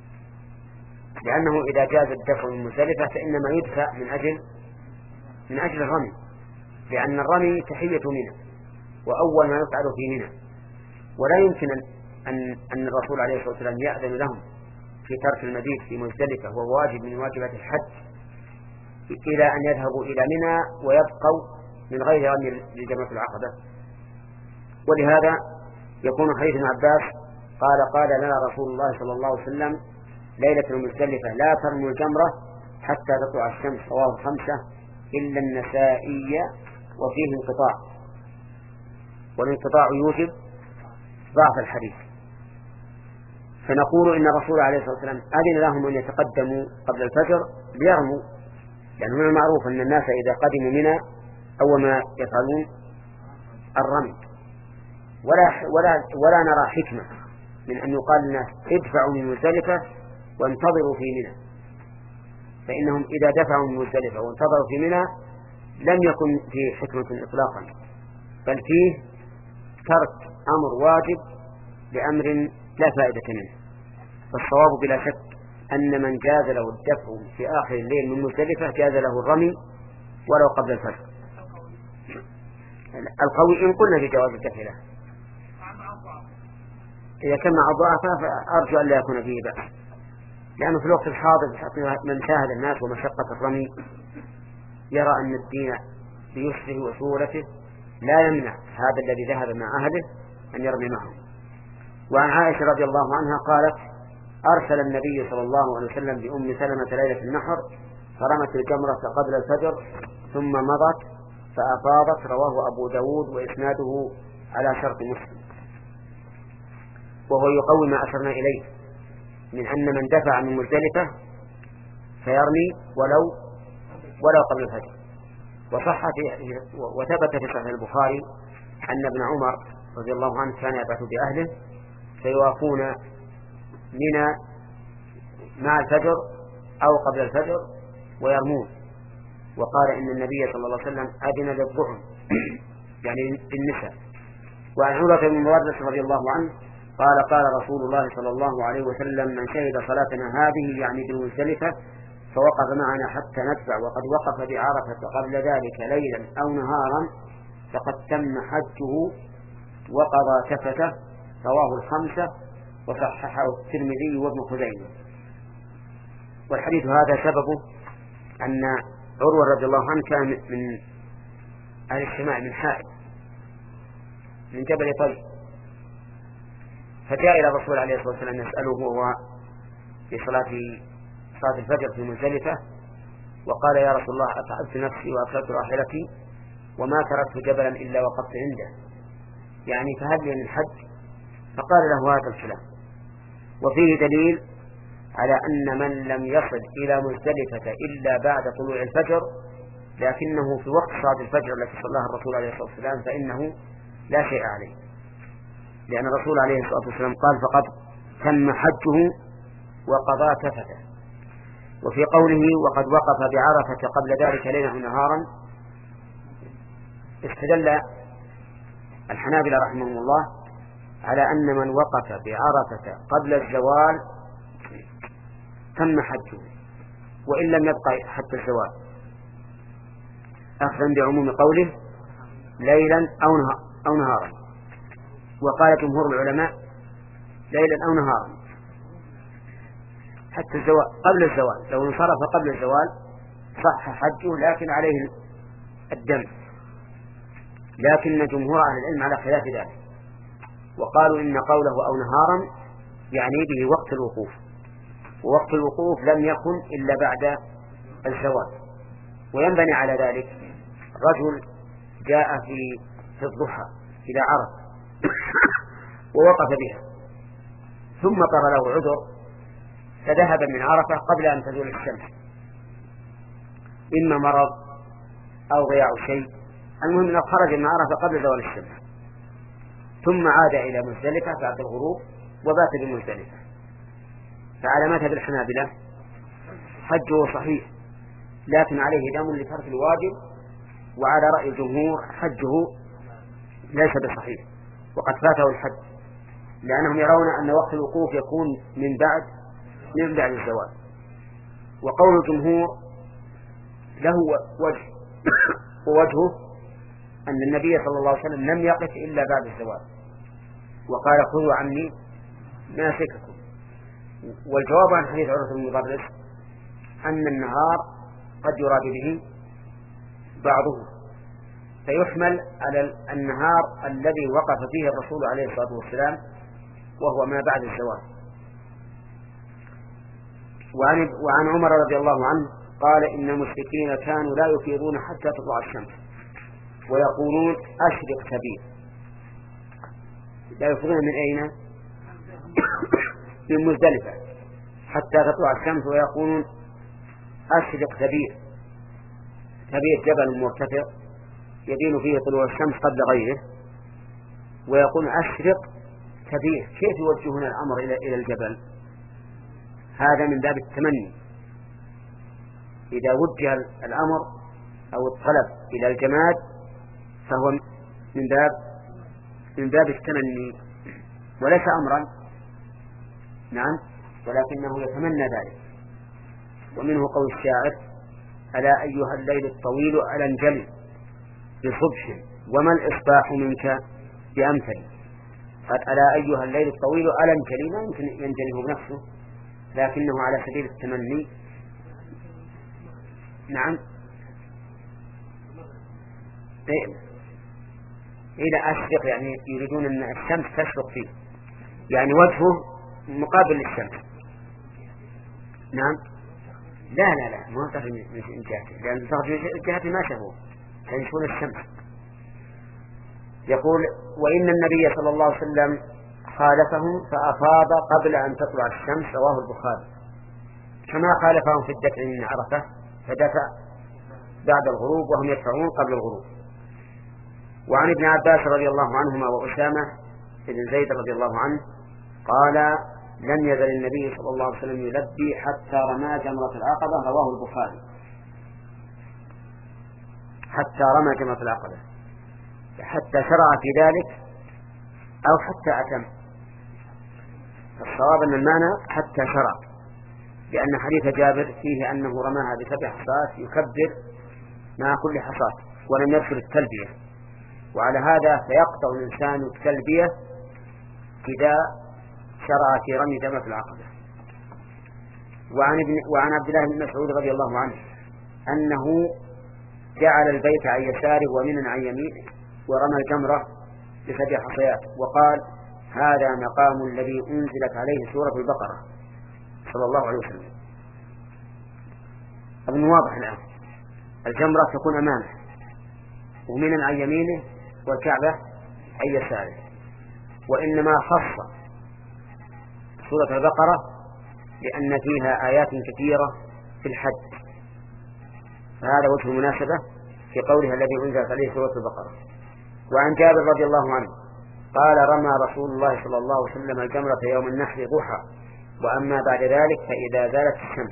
لأنه إذا جاز الدفع من مزدلفة فإنما يدفع من أجل من أجل الرمي، لأن الرمي تحية منى وأول ما يفعل في منى، ولا يمكن أن أن الرسول عليه الصلاة والسلام يأذن لهم في ترك المبيت في مزدلفة وهو واجب من واجبات الحج إلى أن يذهبوا إلى منى ويبقوا من غير رمي لجمرة العقبة. ولهذا يكون حديث ابن عباس قال قال لنا رسول الله صلى الله عليه وسلم ليلة المزدلفة لا ترموا الجمرة حتى تطلع الشمس، رواه الخمسة إلا النسائي، وفيه انقطاع، والانقطاع يوجب ضعف الحديث. فنقول إن الرسول عليه الصلاة والسلام أذن لهم أن يتقدموا قبل الفجر ليرموا، لأنه من المعروف أن الناس إذا قدموا منى أول ما يفعلون الرمي، ولا, ولا, ولا نرى حكمة من أن يقال لنا ادفعوا من مزدلفة وانتظروا في منى، فإنهم إذا دفعوا من مزدلفة وانتظروا في منى لم يكن فيه حكمة إطلاقا، بل فيه ترك أمر واجب لأمر لا فائدة منه. فالصواب بلا شك أن من جاز له الدفع في آخر الليل من مزدلفة جاز له الرمي ولو قبل الفجر. القوي إن قلنا بجواز الدفع له، إذا كان مع الضعفاء فأرجو أن لا يكون فيه بأس، لأنه في الوقت الحاضر من شاهد الناس ومشقة الرمي يرى أن الدين بيسره وسهولته لا يمنع هذا الذي ذهب مع أهله أن يرمي معهم. وعن عائشة رضي الله عنها قالت أرسل النبي صلى الله عليه وسلم بأم سلمة ليلة النحر فرمت الجمرة قبل الفجر ثم مضت فأفاضت، رواه أبو داود وإسناده على شرط مسلم. وهو يقوي ما أشرنا إليه من أن من دفع من مزدلفة فيرمي ولو ولو قبل الفجر. وصح وثبت في صحيح البخاري أن ابن عمر رضي الله عنه كان يبعث بأهله فيوافون منى مع الفجر أو قبل الفجر ويرمون، وقال إن النبي صلى الله عليه وسلم أذن للضعن يعني للنساء. وعن عروة بن مورث رضي الله عنه قال قال رسول الله صلى الله عليه وسلم من شهد صلاتنا هذه يعني بمزدلفة فوقف معنا حتى ندفع وقد وقف بعرفة قبل ذلك ليلا أو نهارا فقد تم حجه وقضى كفته، رواه الخمسة وصححه الترمذي وابن خزيمة. والحديث هذا سببه أن عروة رضي الله عنه كان من أهل الشمال من حائل من جبل طيب، فجاء إلى الرسول عليه الصلاة والسلام يسأله وهو في صلاة صلاة الفجر في مزدلفة وقال يا رسول الله أتعبت نفسي وأكلت راحلتي وما تركت جبلا إلا وقفت عنده، يعني فهل لي من حج؟ فقال له هذا الكلام. وفيه دليل على أن من لم يصل إلى مزدلفة إلا بعد طلوع الفجر لكنه في وقت صلاة الفجر التي صلاها الرسول عليه الصلاة والسلام فإنه لا شيء عليه، لأن الرسول عليه الصلاة والسلام قال فقد تم حجه وقضى كفته. وفي قوله وقد وقف بعرفة قبل ذلك ليلا ونهارا استدل الحنابلة رحمهم الله على أن من وقف بعرفة قبل الزوال تم حجه وإن لم يبقى حتى الزوال، أخذا بعموم قوله ليلا أو نهارا. وقال جمهور العلماء ليلا أو نهارا حتى الزوال قبل الزوال، لو انصرف قبل الزوال صح حجه لكن عليه الدم، لكن جمهور أهل العلم على خلاف ذلك وقالوا إن قوله أو نهارا يعني به وقت الوقوف، ووقت الوقوف لم يكن إلا بعد الزوال، وينبني على ذلك رجل جاء في في الضحى إلى عرفة ووقف بها ثم طر له عذر فذهب من عرفة قبل أن تزول الشمس، إما مرض أو ضياع شيء، المهم أنه خرج من عرفة قبل زوال الشمس ثم عاد إلى مزدلفة بعد الغروب وبات بمزدلفة، فعلى مذهب الحنابلة حجه صحيح لكن عليه دم لترك الواجب، وعلى رأي الجمهور حجه ليس بصحيح وقد فاته الحج، لأنهم يرون أن وقت الوقوف يكون من بعد من بعد الزوال. وقول الجمهور له وجه ووجهه أن النبي صلى الله عليه وسلم لم يقف إلا بعد الزوال وقال خذوا عني ناسككم. والجواب عن حديث عروة بن مضرس أن النهار قد يراد به بعضه، فيحمل على النهار الذي وقف فيه الرسول عليه الصلاة والسلام وهو ما بعد الزوال. وعن, وعن عمر رضي الله عنه قال إن المشركين كانوا لا يفيضون حتى تطلع الشمس ويقولون أشرق كبير. لا يفيضون من أين؟ من مزدلفة حتى تطلع الشمس ويقولون أشرق كبير. كبير جبل مرتفع يبين فيه طلوع الشمس قبل غيره، ويقول أشرق كبير. كيف يوجهون الأمر إلى إلى الجبل؟ هذا من باب التمني، إذا وجه الأمر أو الطلب إلى الجماد فهو من باب من باب التمني وليس أمرا، نعم، ولكنه يتمنى ذلك. ومنه قول الشاعر ألا أيها الليل الطويل ألا انجلي بصبح وما الإصباح منك بأمثل. قال ألا أيها الليل الطويل ألا انجلي، لا يمكن ينجليه بنفسه لكنه على سبيل التمني. نعم، إلى أشرق يعني يريدون أن الشمس تشرق فيه، يعني وجهه مقابل للشمس. نعم، لا لا لا ما تخرج من جهته، لأن تخرج من جهته ما شافوه يشوفون الشمس. يقول وإن النبي صلى الله عليه وسلم خالفهم فأفاض قبل أن تطلع الشمس، رواه البخاري، كما خالفهم في الدفع من عرفة فدفع بعد الغروب وهم يدفعون قبل الغروب. وعن ابن عباس رضي الله عنهما وأسامة بن زيد رضي الله عنه قال لم يزل النبي صلى الله عليه وسلم يلبي حتى رمى جمرة العقبة، رواه البخاري. حتى رمى جمرة العقبة، حتى شرع في ذلك أو حتى أتم. الصواب أن المعنى حتى شرع، لأن حديث جابر فيه أنه رماها بسبع حصات يكبر مع كل حصاة ولم يذكر التلبية، وعلى هذا فيقطع الإنسان التلبية إذا شرع في رمي جمرة العقبة. وعن, ابن وعن عبد الله بن مسعود رضي الله عنه أنه جعل البيت عن يساره ومنى عن يمينه ورمى الجمرة بسبع حصيات وقال هذا مقام الذي أنزلت عليه سورة البقرة صلى الله عليه وسلم. أظن واضح الآن، الجمرة تكون أمامه ومنى عن يمينه والكعبة عن يساره، وإنما خص سورة البقرة لأن فيها آيات كثيرة في الحج، فهذا وجه المناسبة في قولها الذي أنزلت عليه سورة البقرة. وعن جابر رضي الله عنه قال رمى رسول الله صلى الله عليه وسلم الجمرة يوم النحر ضحى، وأما بعد ذلك فإذا زالت الشمس.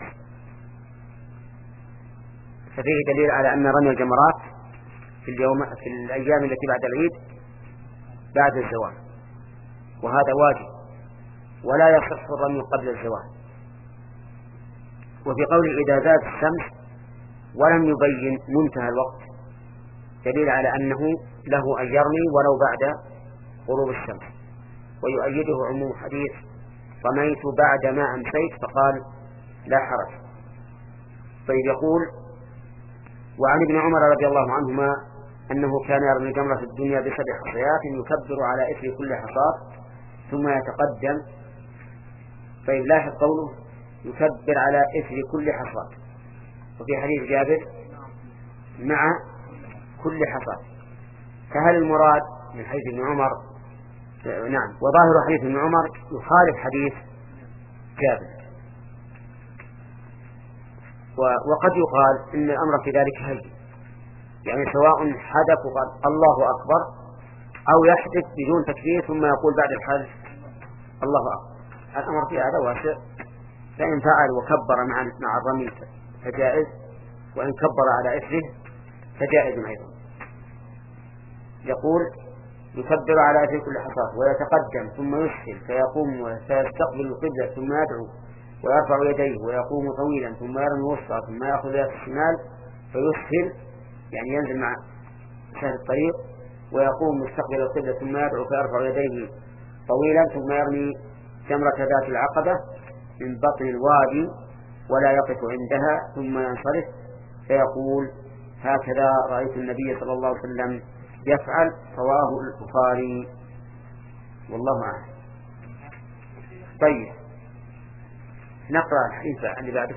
ففيه دليل على أن رمي الجمرات في اليوم في الأيام التي بعد العيد بعد الزوال، وهذا واجب ولا يصح الرمي قبل الزوال. وفي قوله إذا زالت الشمس ولم يبين منتهى الوقت دليل على أنه له أن يرمي ولو بعد غروب الشمس، ويؤيده عموم حديث رميت بعد ما أمسيت فقال لا حرج. طيب، يقول وعن ابن عمر رضي الله عنهما أنه كان يرمي جمرة الدنيا بسبع حصيات يكبر على إثر كل حصاة ثم يتقدم. طيب، لاحظ قوله يكبر على إثر كل حصاة، وفي حديث جابر مع كل حصاة. فهل المراد من حديث ابن عمر؟ نعم، وظاهر حديث ابن عمر يخالف حديث جابر. وقد يقال إن الأمر في ذلك هين، يعني سواء حدث وقال الله أكبر أو يحدث بدون تكبير ثم يقول بعد الحدث الله أكبر، الأمر في هذا واسع. فإن فعل وكبر مع مع الرمي فجائز، وإن كبر على إثره فجائز أيضا. يقول يكبر على إثر كل حصاة ويتقدم ثم يسهل فيقوم ويستقبل القبلة ثم يدعو ويرفع يديه ويقوم طويلا ثم يرمي الوسطى ثم يأخذ يد الشمال فيسهل، يعني ينزل مع سهل الطريق، ويقوم مستقبل القبلة ثم يدعو فيرفع يديه طويلا ثم يرمي جمرة ذات العقبة من بطن الوادي ولا يقف عندها ثم ينصرف فيقول هكذا رأيت النبي صلى الله عليه وسلم يفعل. رواه البخاري والله أعلم. طيب نقرأ الحديث اللي بعده.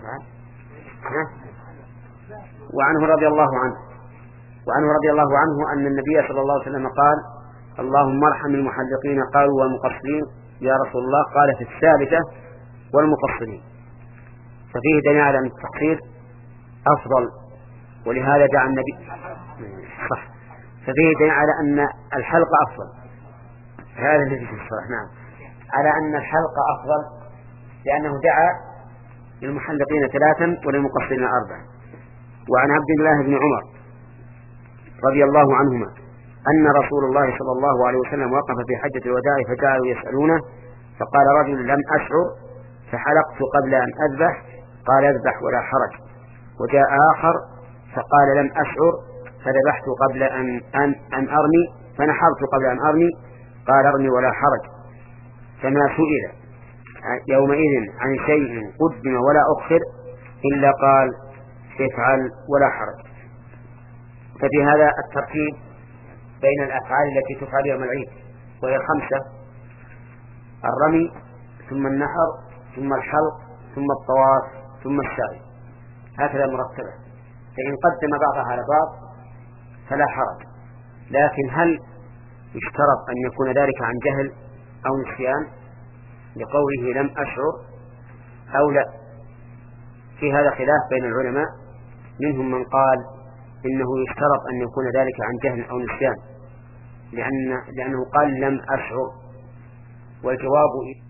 وعنه رضي الله عنه وعنه رضي الله عنه أن النبي صلى الله عليه وسلم قال اللهم ارحم المحلقين قالوا والمقصرين يا رسول الله قال في الثالثة والمقصرين. ففيه دليل على أن التقصير أفضل، ولهذا دعا النبي صح ففيه دليل على أن الحلق أفضل. هذا الذي في الصحيح. نعم، على أن الحلق أفضل لأنه دعا للمحلقين ثلاثا وللمقصرين أربعا. وعن عبد الله بن عمر رضي الله عنهما أن رسول الله صلى الله عليه وسلم وقف في حجة الوداع فجعلوا يسألونه فقال رجل لم أشعر فحلقت قبل أن أذبح قال اذبح ولا حرج. وجاء آخر فقال لم أشعر فذبحت قبل أن, أن, أن أرمي فنحرت قبل أن أرمي قال ارمي ولا حرج. فما سئل يومئذ عن شيء قدم ولا أخر إلا قال افعل ولا حرج. ففي هذا الترتيب بين الأفعال التي تفعل يوم العيد وهي خمسة: الرمي ثم النحر ثم الحلق ثم الطواف ثم السعي، هكذا مرتبة. فإن قدم بعضها على بعض فلا حرج. لكن هل يشترط أن يكون ذلك عن جهل أو نسيان لقوله لم أشعر أو لا؟ في هذا خلاف بين العلماء، منهم من قال إنه يشترط أن يكون ذلك عن جهل أو نسيان لأن لأنه قال لم أشعر، والجواب